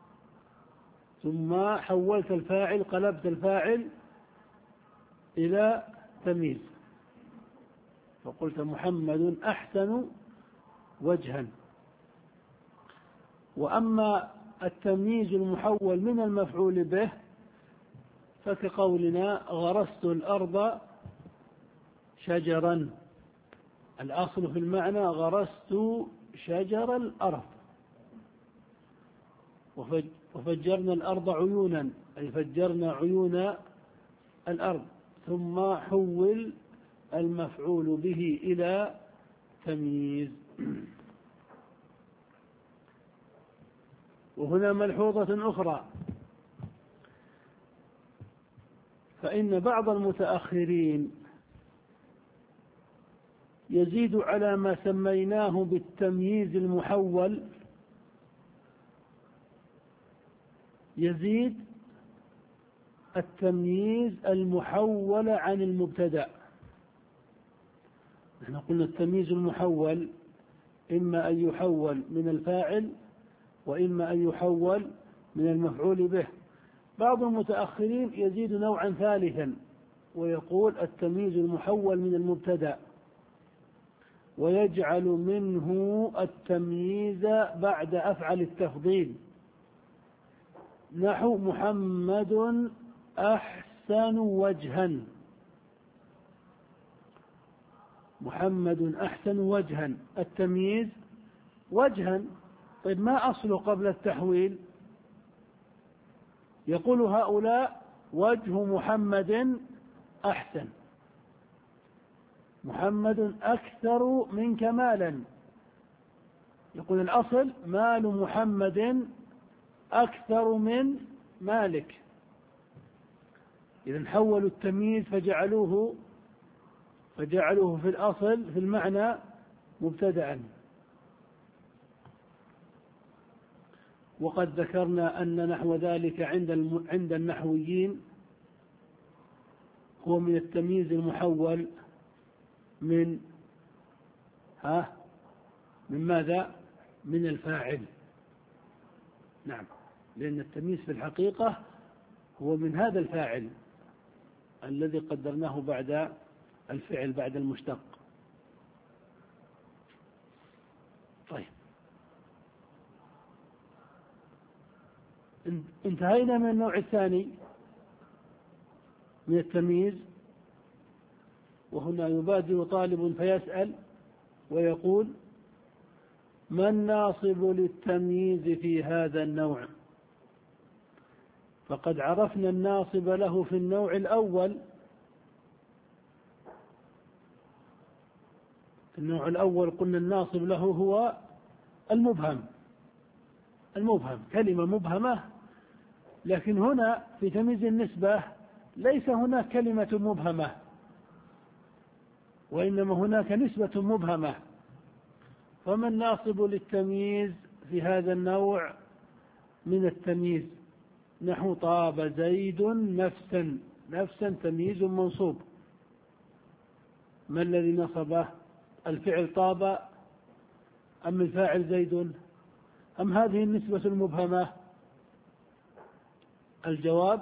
A: ثم حولت الفاعل، قلبت الفاعل إلى تمييز، فقلت محمد أحسن وجها. وأما التمييز المحول من المفعول به فكقولنا: غرست الأرض شجرا، الأصل في المعنى غرست شجر الأرض. وفجرنا الأرض عيونا، أي فجرنا عيون الأرض، ثم حول المفعول به إلى تمييز. وهنا ملحوظة أخرى، فإن بعض المتأخرين يزيد على ما سميناه بالتمييز المحول، يزيد التمييز المحول عن المبتدأ. نحن قلنا التمييز المحول إما أن يحول من الفاعل وإما أن يحول من المفعول به. بعض المتأخرين يزيد نوعا ثالثا ويقول التمييز المحول من المبتدأ، ويجعل منه التمييز بعد أفعل التفضيل، نحو محمد أحسن وجها، محمد أحسن وجها، التمييز وجها. طيب ما أصله قبل التحويل؟ يقول هؤلاء وجه محمد أحسن، محمد أكثر منك مالا. يقول الأصل مال محمد أكثر من مالك. إذن حولوا التمييز فجعلوه فجعلوه في الأصل في المعنى مبتدأ. وقد ذكرنا أن نحو ذلك عند عند النحويين هو من التمييز المحول من ها من ماذا؟ من الفاعل. نعم، لأن التمييز في الحقيقة هو من هذا الفاعل الذي قدرناه بعد الفعل بعد المشتق. طيب، انتهينا من النوع الثاني من التمييز، وهنا يبادر طالب فيسأل ويقول: ما الناصب للتمييز في هذا النوع؟ فقد عرفنا الناصب له في النوع الأول. في النوع الأول قلنا الناصب له هو المبهم المبهم كلمة مبهمة، لكن هنا في تمييز النسبة ليس هناك كلمة مبهمة، وإنما هناك نسبة مبهمة. فما الناصب للتمييز في هذا النوع من التمييز؟ نحو طاب زيد نفسا. نفسا تمييز منصوب. ما الذي نصبه؟ الفعل طاب أم الفاعل زيد أم هذه النسبة المبهمة؟ الجواب: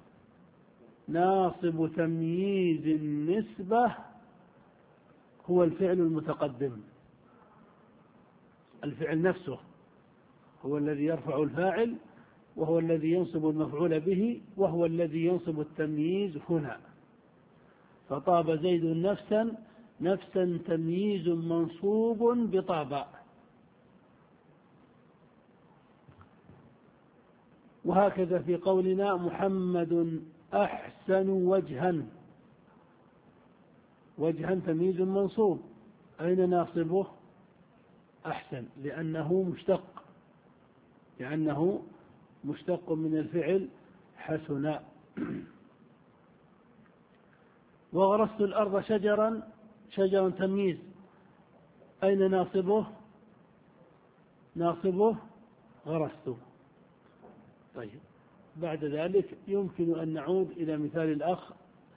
A: ناصب تمييز النسبة هو الفعل المتقدم. الفعل نفسه هو الذي يرفع الفاعل، وهو الذي ينصب المفعول به، وهو الذي ينصب التمييز هنا. فطاب زيد نفسا، نفسا تمييز منصوب بطاب. وهكذا في قولنا محمد أحسن وجها. وجها تمييز منصوب. أين ناصبه؟ أحسن، لأنه مشتق لأنه مشتق من الفعل حسن. وغرست الأرض شجرا. شجرا تمييز، أين ناصبه؟ ناصبه غرست. طيب، بعد ذلك يمكن أن نعود إلى مثال الأخ: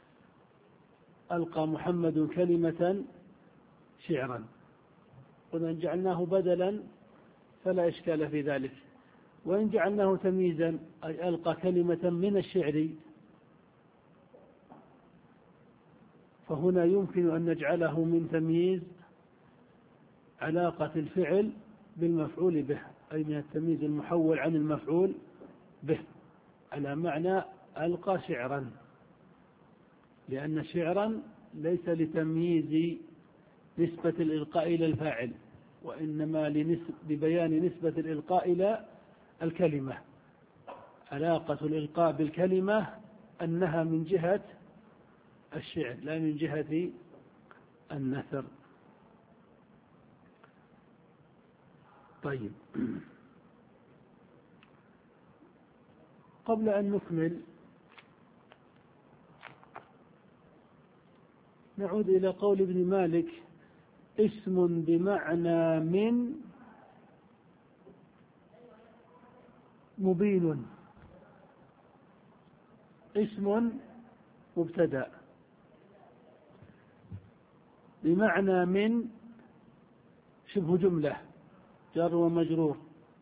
A: ألقى محمد كلمة شعرا. قلنا إن جعلناه بدلا فلا إشكال في ذلك، وإن جعلناه تمييزا أي ألقى كلمة من الشعر فهنا يمكن أن نجعله من تمييز علاقة الفعل بالمفعول به، أي من التمييز المحول عن المفعول به، على معنى ألقى شعرا، لأن شعرا ليس لتمييز نسبة الإلقاء إلى الفاعل، وإنما لبيان نسبة الإلقاء إلى الكلمة. علاقة الإلقاء بالكلمة أنها من جهة الشعر لا من جهة النثر. طيب، قبل أن نكمل نعود إلى قول ابن مالك: اسم بمعنى من مبين. اسم مبتدأ بمعنى من شبه جملة جار ومجرور.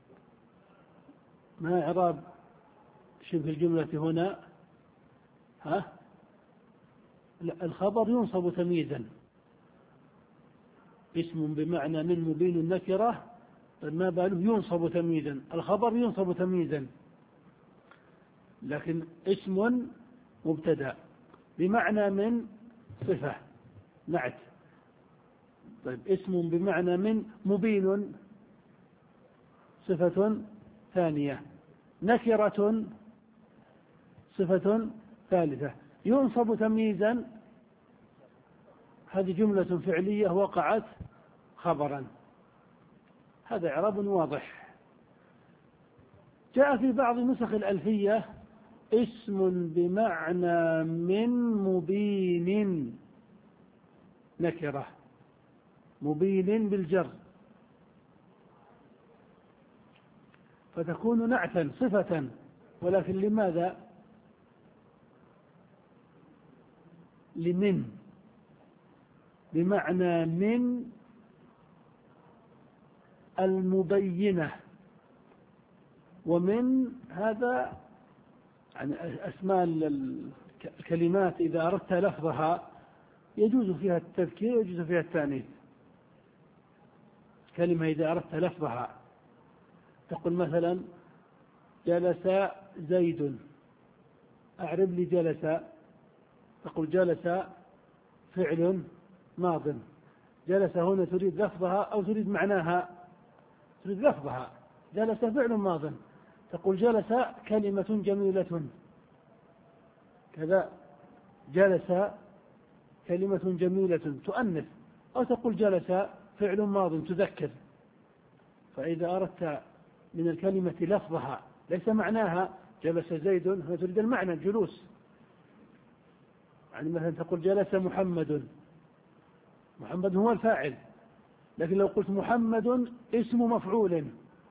A: ما إعراب شبه الجملة هنا؟ ها؟ الخبر ينصب تمييزا. اسم بمعنى من مبين النكرة، ما باله ينصب تمييزا؟ الخبر ينصب تمييزا، لكن اسم مبتدأ بمعنى من صفة نعت. طيب، اسم بمعنى من مبين صفة ثانية، نكرة صفة ثالثة. ينصب تمييزا، هذه جملة فعلية وقعت خبرا، هذا إعراب واضح. جاء في بعض نسخ الألفية اسم بمعنى من مبين نكرة، مبين بالجر، فتكون نعتا صفة، ولكن لماذا؟ لمن، بمعنى من المبينة. ومن هذا يعني أسماء الكلمات إذا أردت لفظها يجوز فيها التذكير ويجوز فيها التأنيث. كلمة إذا أردت لفظها تقول مثلا جلس زيد، أعرب لي جلس، تقول جلس فعل ماض. جلس هنا تريد لفظها أو تريد معناها؟ تريد لفظها. جلس فعل ماض، تقول جلس كلمة جميلة كذا، جلس كلمة جميلة تؤنث، أو تقول جلس فعل ماض تذكر. فإذا أردت من الكلمة لفظها ليس معناها جلس زيد، هنا تريد المعنى الجلوس. يعني مثلا تقول جلس محمد، محمد هو الفاعل، لكن لو قلت محمد اسم مفعول،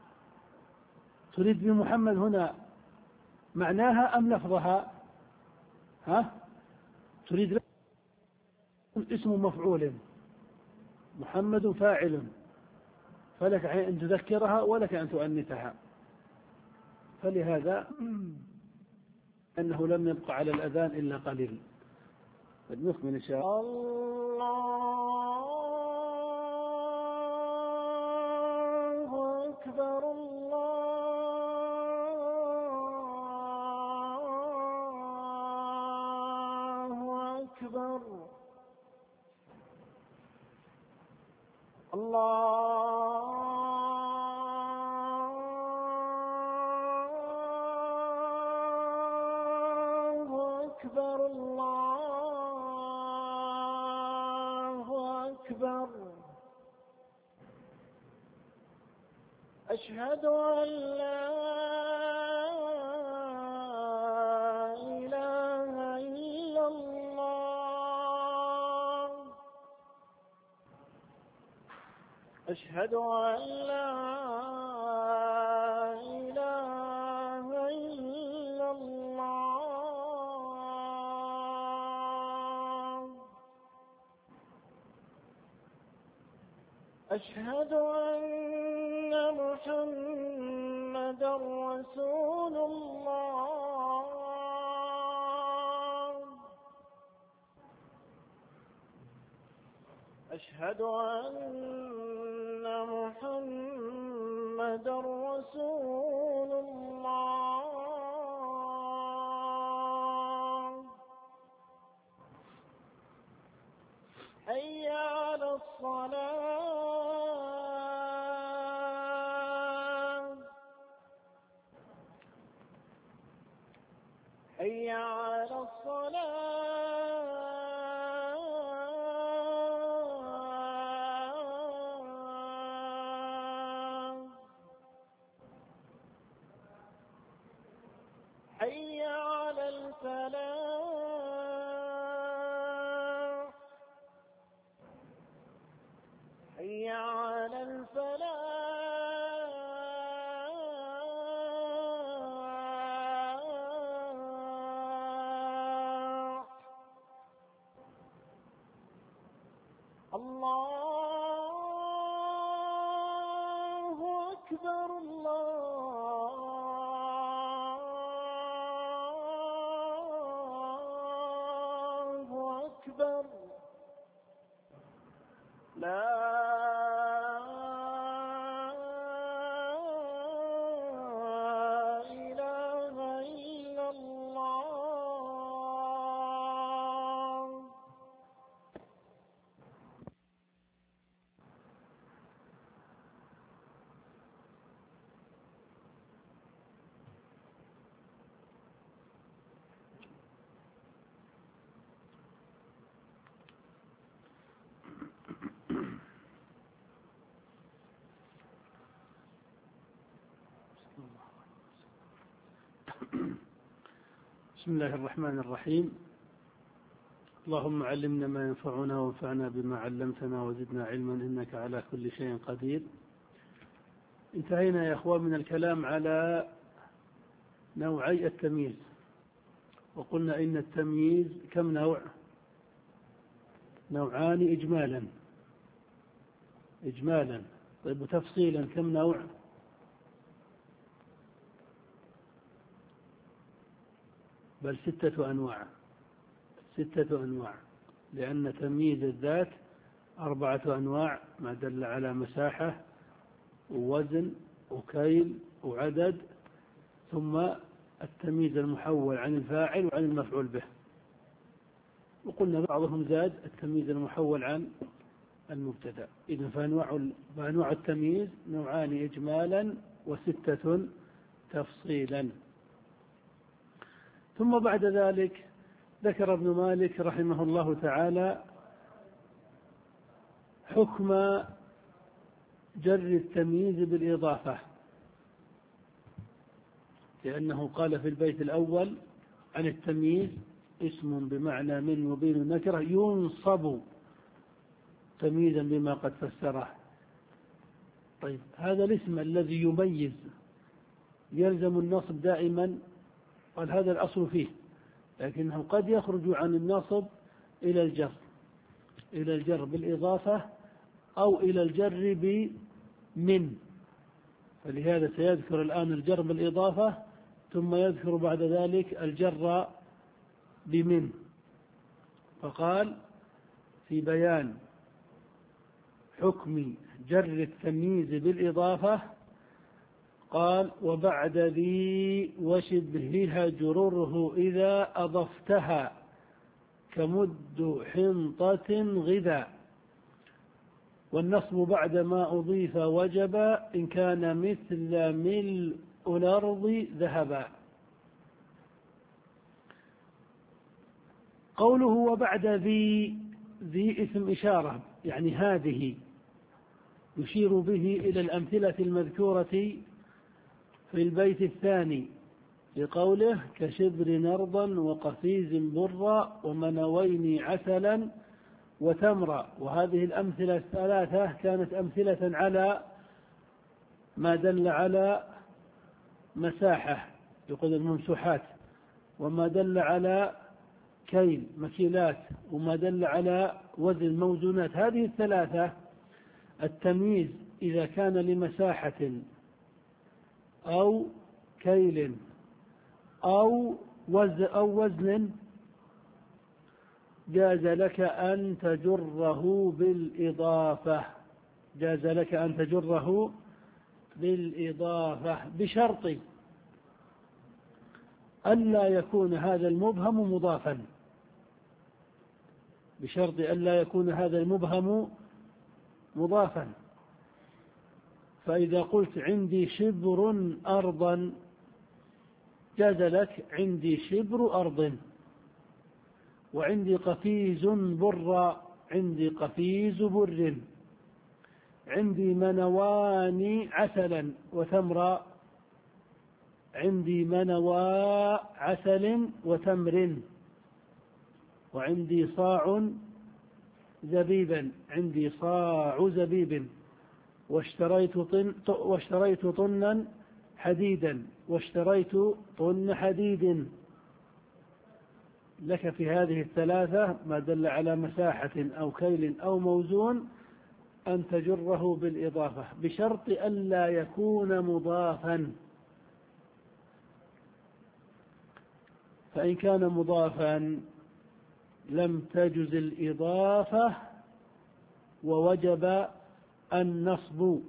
A: تريد بمحمد هنا معناها أم لفظها؟ ها؟ تريد اسم مفعول، محمد فاعل، فلك أن تذكرها ولك أن تؤنثها. فلهذا أنه لم يبق على الأذان إلا قليل. نكمل إن شاء الله. الله أكبر، الله أكبر، الله أكبر، الله أكبر. أشهد أن لا إله إلا الله، أشهد أن لا إله إلا الله، أشهد أن محمدا رسول الله، أشهد أن محمدا رسول الله. حي على الصلاة، حي على الصلاة، حي على الفلاح، حي على الفلاح. الله أكبر، الله أكبر. لا إله إلا الله. بسم الله الرحمن الرحيم. اللهم علمنا ما ينفعنا وانفعنا بما علمتنا وزدنا علما إنك على كل شيء قدير. انتهينا يا أخوان من الكلام على نوعي التمييز، وقلنا إن التمييز كم نوع؟ نوعان إجمالا إجمالا طيب وتفصيلا كم نوع؟ بل ستة أنواع ستة أنواع لأن تمييز الذات أربعة أنواع ما دل على مساحة ووزن وكيل وعدد، ثم التمييز المحول عن الفاعل وعن المفعول به. وقلنا بعضهم زاد التمييز المحول عن المبتدأ. إذن فأنواع فأنواع التمييز نوعان إجمالا وستة تفصيلا. ثم بعد ذلك ذكر ابن مالك رحمه الله تعالى حكم جر التمييز بالإضافة، لأنه قال في البيت الأول عن التمييز اسم بمعنى من يبين النكرة ينصب تمييزا بما قد فسره. طيب هذا الاسم الذي يميز يلزم النصب دائما؟ قال هذا الأصل فيه، لكنه قد يخرج عن النصب إلى الجر إلى الجر بالإضافة أو إلى الجر بمن، فلهذا سيذكر الآن الجر بالإضافة ثم يذكر بعد ذلك الجر بمن. فقال في بيان حكم جر التمييز بالإضافة قال وبعد ذي وشبهها جرره إذا أضفتها كمد حنطة غذا، والنصب بعد ما أضيف وجب إن كان مثل ملء الأرض ذهبا. قوله وبعد ذي، ذي اسم إشارة يعني هذه، يشير به إلى الأمثلة المذكورة في البيت الثاني لقوله كشبر نرضا وقفيز برا ومنوين عسلا وتمرا. وهذه الأمثلة الثلاثة كانت أمثلة على ما دل على مساحة يقول الممسوحات، وما دل على كيل مكيلات، وما دل على وزن موزونات. هذه الثلاثة التمييز إذا كان لمساحة أو كيل أو وزن أو وزن جاز لك أن تجره بالإضافة جاز لك أن تجره بالإضافة بشرط ألا يكون هذا المبهم مضافا بشرط ألا يكون هذا المبهم مضافا. فإذا قلت عندي شبر أرضا جاز لك عندي شبر أرض، وعندي قفيز بر عندي قفيز بر، عندي منوان عسلا وتمر عندي منوى عسل وتمر، وعندي صاع زبيبا عندي صاع زبيب، واشتريت طن واشتريت طنا حديدا واشتريت طن حديد. لك في هذه الثلاثة ما دل على مساحة أو كيل أو موزون أن تجره بالإضافة بشرط ألا يكون مضافا. فإن كان مضافا لم تجز الإضافة ووجب النصب.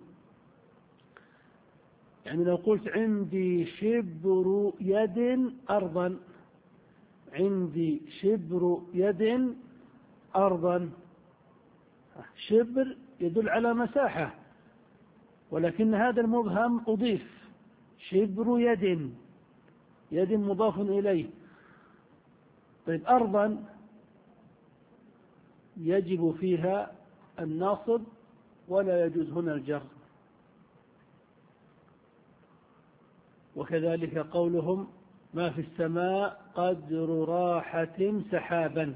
A: يعني لو قلت عندي شبر يد أرضا عندي شبر يد أرضا، شبر يدل على مساحة، ولكن هذا المبهم أضيف شبر يد، يد مضاف إليه. طيب أرضا يجب فيها الناصب ولا يجوز هنا الجر. وكذلك قولهم ما في السماء قدر راحة سحابا.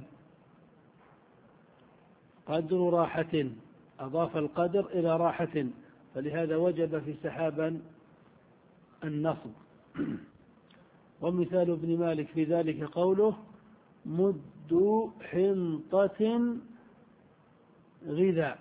A: قدر راحة، أضاف القدر إلى راحة، فلهذا وجب في سحابا النصب. ومثال ابن مالك في ذلك قوله مد حنطة غذاء،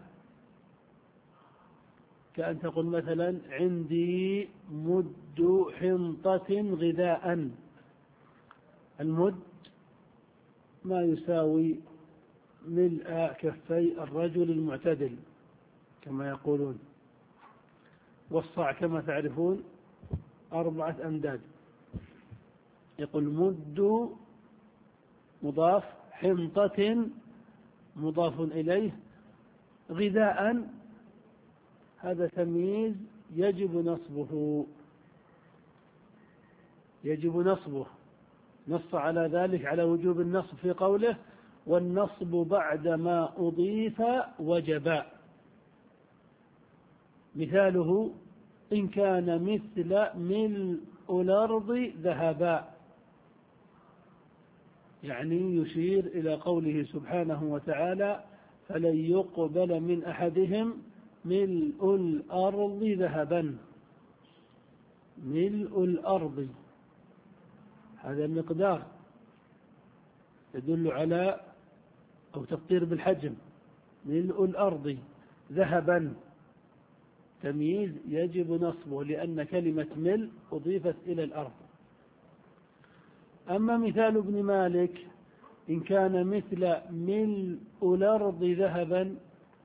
A: كأن تقول مثلا عندي مد حنطة غذاء. المد ما يساوي ملء كفي الرجل المعتدل كما يقولون، والصاع كما تعرفون أربعة أمداد. يقول مد مضاف، حنطة مضاف إليه، غذاء هذا تمييز يجب نصبه، يجب نصبه. نص على ذلك على وجوب النصب في قوله والنصب بعد ما أضيف وجب. مثاله إن كان مثل ملء الأرض ذهبا، يعني يشير إلى قوله سبحانه وتعالى فلن يقبل من أحدهم ملء الأرض ذهبا. ملء الأرض هذا المقدار يدل على أو تقدير بالحجم. ملء الأرض ذهبا تمييز يجب نصبه لأن كلمة ملء أضيفت إلى الأرض. أما مثال ابن مالك إن كان مثل ملء الأرض ذهبا،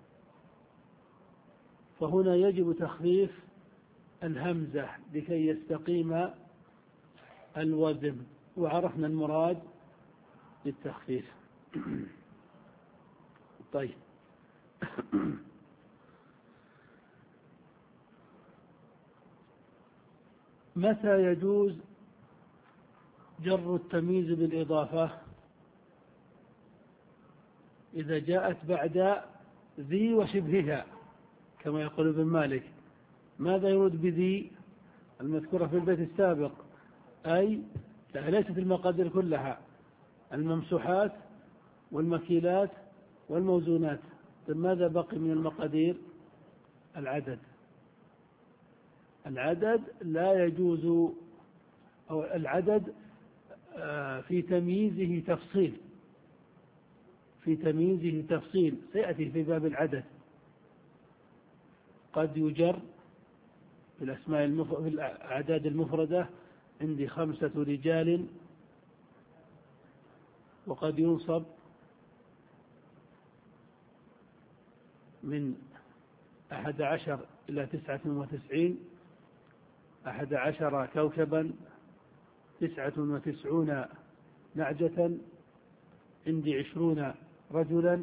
A: فهنا يجب تخفيف الهمزة لكي يستقيم الوزن، وعرفنا المراد بالتخفيف. طيب متى يجوز جر التمييز بالإضافة؟ إذا جاءت بعد ذي وشبهها كما يقول ابن مالك. ماذا يرد بذي؟ المذكورة في البيت السابق، أي ليست المقادير كلها، الممسوحات والمكيلات والموزونات. ماذا بقي من المقادير؟ العدد. العدد لا يجوز، أو العدد في تمييزه تفصيل، في تمييزه تفصيل سيأتي في باب العدد. قد يجر في الأسماء المف... في الأعداد المفردة عندي خمسة رجال، وقد ينصب من أحد عشر إلى تسعة وتسعين، أحد عشر كوكبا، تسعة وتسعون نعجة، عندي عشرون رجلا،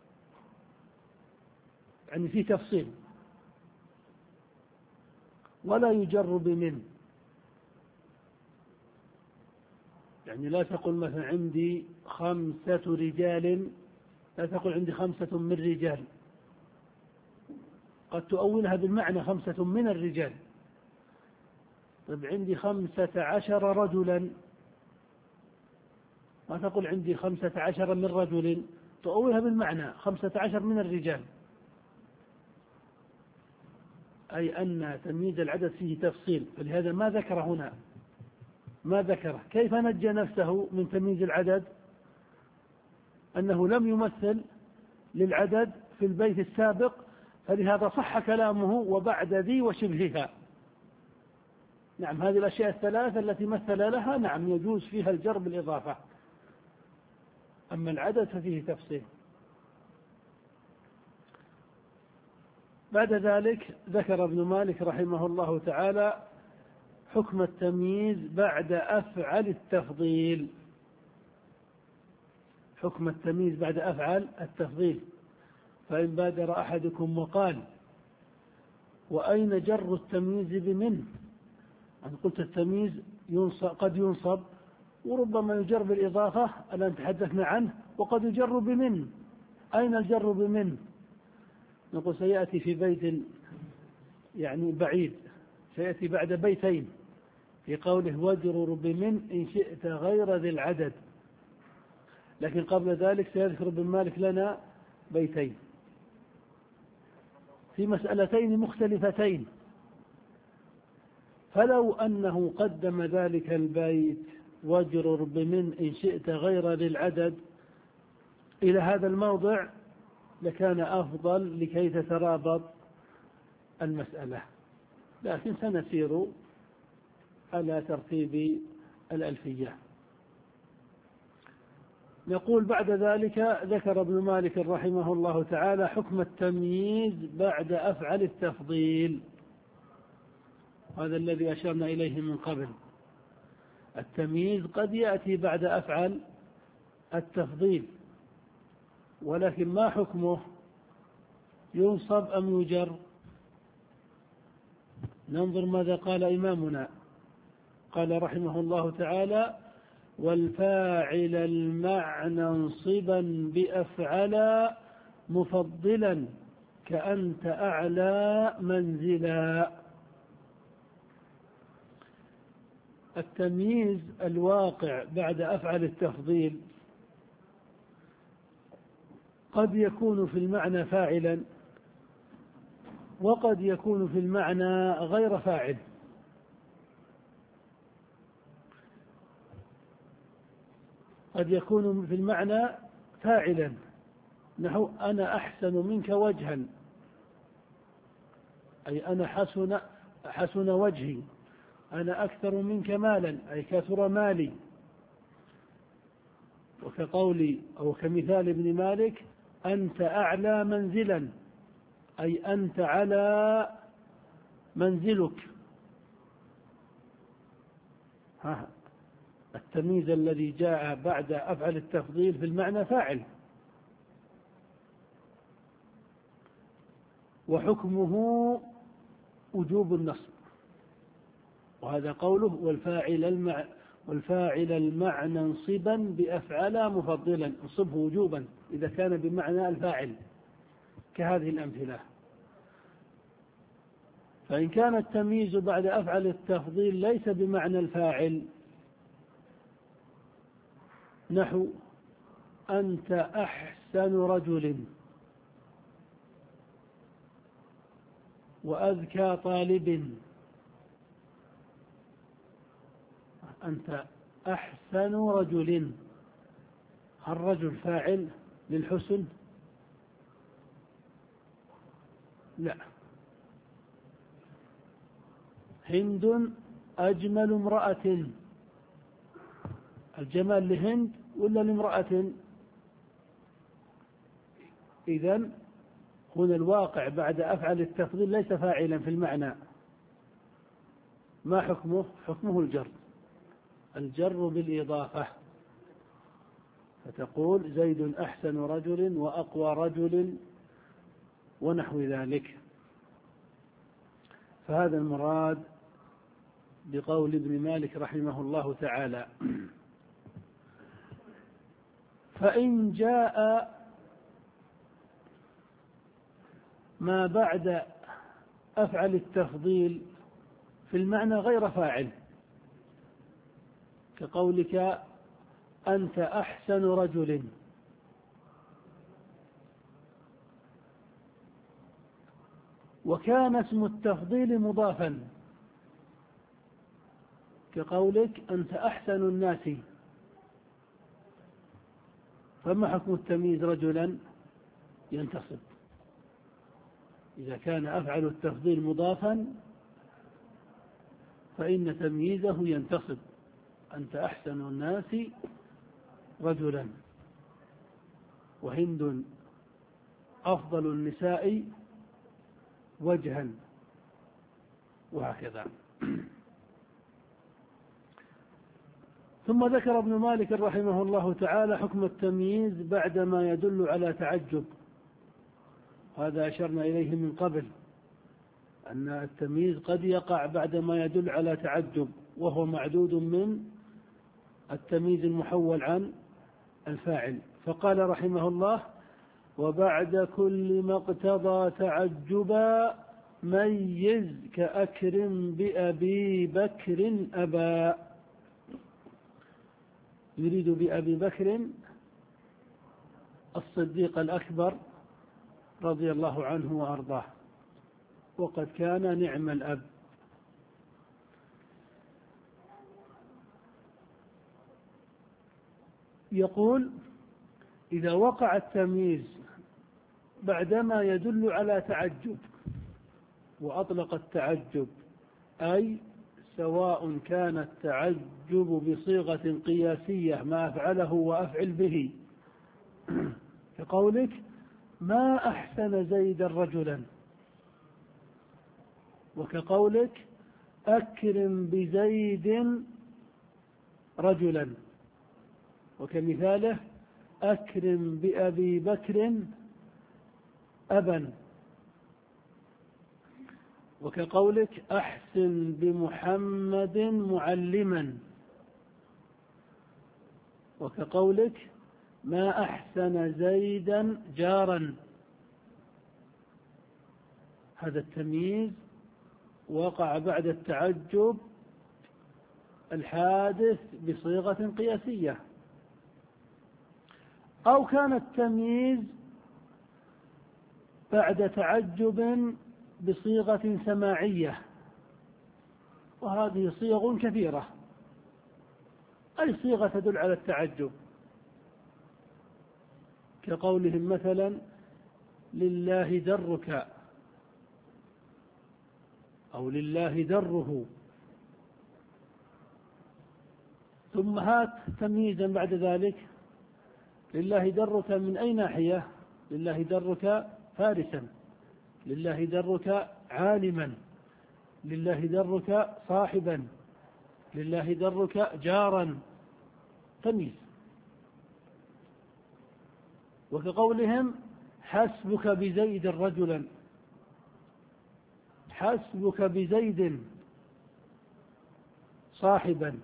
A: يعني في تفصيل. ولا يجر بمن، يعني لا تقول مثلا عندي خمسة رجال، لا تقول عندي خمسة من رجال، قد تؤولها بالمعنى خمسة من الرجال. طيب عندي خمسة عشر رجلا، ما تقول عندي خمسة عشر من رجل، تؤولها بالمعنى خمسة عشر من الرجال، أي أن تمييز العدد فيه تفصيل. فلهذا ما ذكر هنا، ما ذكر. كيف نجى نفسه من تمييز العدد؟ أنه لم يمثل للعدد في البيت السابق، فلهذا صح كلامه وبعد ذي وشبهها. نعم، هذه الأشياء الثلاثة التي مثل لها نعم يجوز فيها الجر بالإضافة، أما العدد ففيه تفصيل. بعد ذلك ذكر ابن مالك رحمه الله تعالى حكم التمييز بعد أفعل التفضيل. حكم التمييز بعد أفعل التفضيل. فإن بادر أحدكم وقال وأين جر التمييز بمن؟ أنا قلت التمييز ينصب، قد ينصب وربما يجر بالإضافة الآن تحدثنا عنه، وقد يجر بمن. أين الجر بمن؟ نقول سيأتي في بيت يعني بعيد، سيأتي بعد بيتين، في قوله واجرر بمن إن شئت غير ذي العدد، لكن قبل ذلك سيذكر ابن مالك لنا بيتين في مسألتين مختلفتين. فلو أنه قدم ذلك البيت واجرر بمن إن شئت غير ذي العدد إلى هذا الموضع لكان أفضل لكي تترابط المسألة، لكن سنسير على ترتيب الألفية. نقول بعد ذلك ذكر ابن مالك رحمه الله تعالى حكم التمييز بعد أفعل التفضيل، هذا الذي أشرنا إليه من قبل. التمييز قد يأتي بعد أفعل التفضيل، ولكن ما حكمه؟ ينصب أم يجر؟ ننظر ماذا قال إمامنا. قال رحمه الله تعالى والفاعل المعنى انصبا بأفعلا مفضلا كأنت أعلى منزلا. التمييز الواقع بعد أفعل التفضيل قد يكون في المعنى فاعلا وقد يكون في المعنى غير فاعل. قد يكون في المعنى فاعلا، نحو أنا أحسن منك وجها، أي أنا حسن حسن وجهي. أنا أكثر منك مالا، أي كثر مالي. وكقولي أو كمثال ابن مالك أنت أعلى منزلا، أي أنت على منزلك. ها التمييز الذي جاء بعد أفعل التفضيل في المعنى فاعل، وحكمه وجوب النصب، وهذا قوله والفاعل المع والفاعل المعنى انصبا بأفعل مفضلا، انصبه وجوبا إذا كان بمعنى الفاعل كهذه الأمثلة. فإن كان التمييز بعد أفعل التفضيل ليس بمعنى الفاعل، نحو أنت أحسن رجل وأذكى طالب، أنت أحسن رجل، هل رجل فاعل للحسن؟ لا. هند أجمل امرأة، الجمال لهند ولا لامرأة؟ إذن هنا الواقع بعد أفعل التفضيل ليس فاعلا في المعنى. ما حكمه؟ حكمه الجر، الجر بالإضافة، فتقول زيد أحسن رجل وأقوى رجل ونحو ذلك. فهذا المراد بقول ابن مالك رحمه الله تعالى. فإن جاء ما بعد أفعل التفضيل في المعنى غير فاعل، كقولك أنت أحسن رجل، وكان اسم التفضيل مضافا، كقولك أنت أحسن الناس، فما حكم التمييز؟ رجلا ينتصب. إذا كان أفعل التفضيل مضافا فإن تمييزه ينتصب، أنت أحسن الناس رجلا، وهند أفضل النساء وجها، وهكذا. ثم ذكر ابن مالك رحمه الله تعالى حكم التمييز بعدما يدل على تعجب، هذا أشرنا إليه من قبل، أن التمييز قد يقع بعدما يدل على تعجب، وهو معدود من التمييز المحول عن الفاعل. فقال رحمه الله وبعد كل ما اقتضى تعجبا ميز كأكرم بأبي بكر أبا. يريد بأبي بكر الصديق الأكبر رضي الله عنه وأرضاه، وقد كان نعم الأب. يقول: إذا وقع التمييز بعدما يدل على تعجب، وأطلق التعجب أي سواء كان التعجب بصيغة قياسية ما أفعله وأفعل به، كقولك: ما أحسن زيد رجلا، وكقولك: أكرم بزيد رجلا، وكمثاله: أكرم بأبي بكر أبا، وكقولك: أحسن بمحمد معلما، وكقولك: ما أحسن زيدا جارا. هذا التمييز وقع بعد التعجب الحادث بصيغة قياسية، أو كان التمييز بعد تعجب بصيغة سماعية، وهذه صيغ كثيرة، أي صيغة تدل على التعجب، كقولهم مثلا: لله درك، أو لله دره. ثم هات تمييزا بعد ذلك: لله درك من أي ناحية؟ لله درك فارسا، لله درك عالما، لله درك صاحبا، لله درك جارا. تمييز. وكقولهم: حسبك بزيد رجلا، حسبك بزيد صاحبا.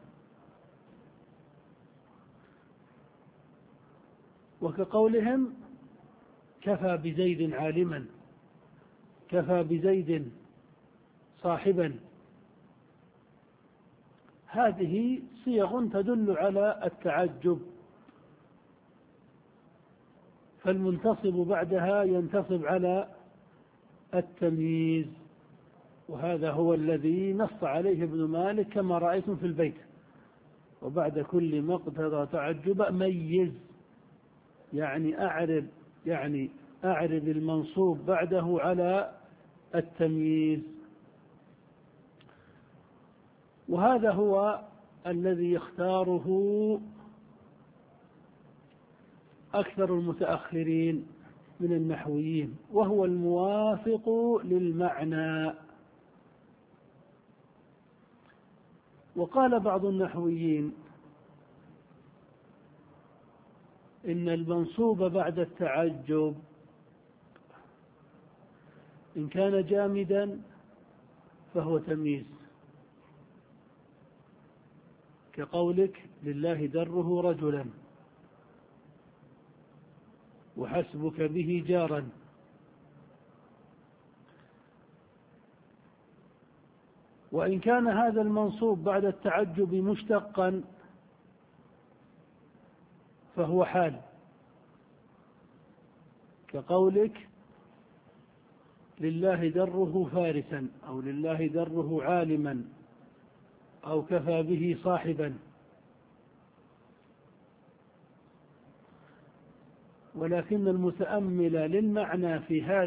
A: وكقولهم: كفى بزيد عالما، كفى بزيد صاحبا. هذه صيغ تدل على التعجب، فالمنتصب بعدها ينتصب على التمييز، وهذا هو الذي نص عليه ابن مالك كما رأيتم في البيت: وبعد كل مقتضى تعجب ميز، يعني أعرب يعني أعرب المنصوب بعده على التمييز. وهذا هو الذي يختاره أكثر المتأخرين من النحويين، وهو الموافق للمعنى. وقال بعض النحويين: إن المنصوب بعد التعجب إن كان جامدا فهو تمييز، كقولك: لله دره رجلا، وحسبك به جارا. وإن كان هذا المنصوب بعد التعجب مشتقا فهو حال، كقولك: لله دره فارسا، أو لله دره عالما، أو كفى به صاحبا. ولكن المتأمل للمعنى في هذا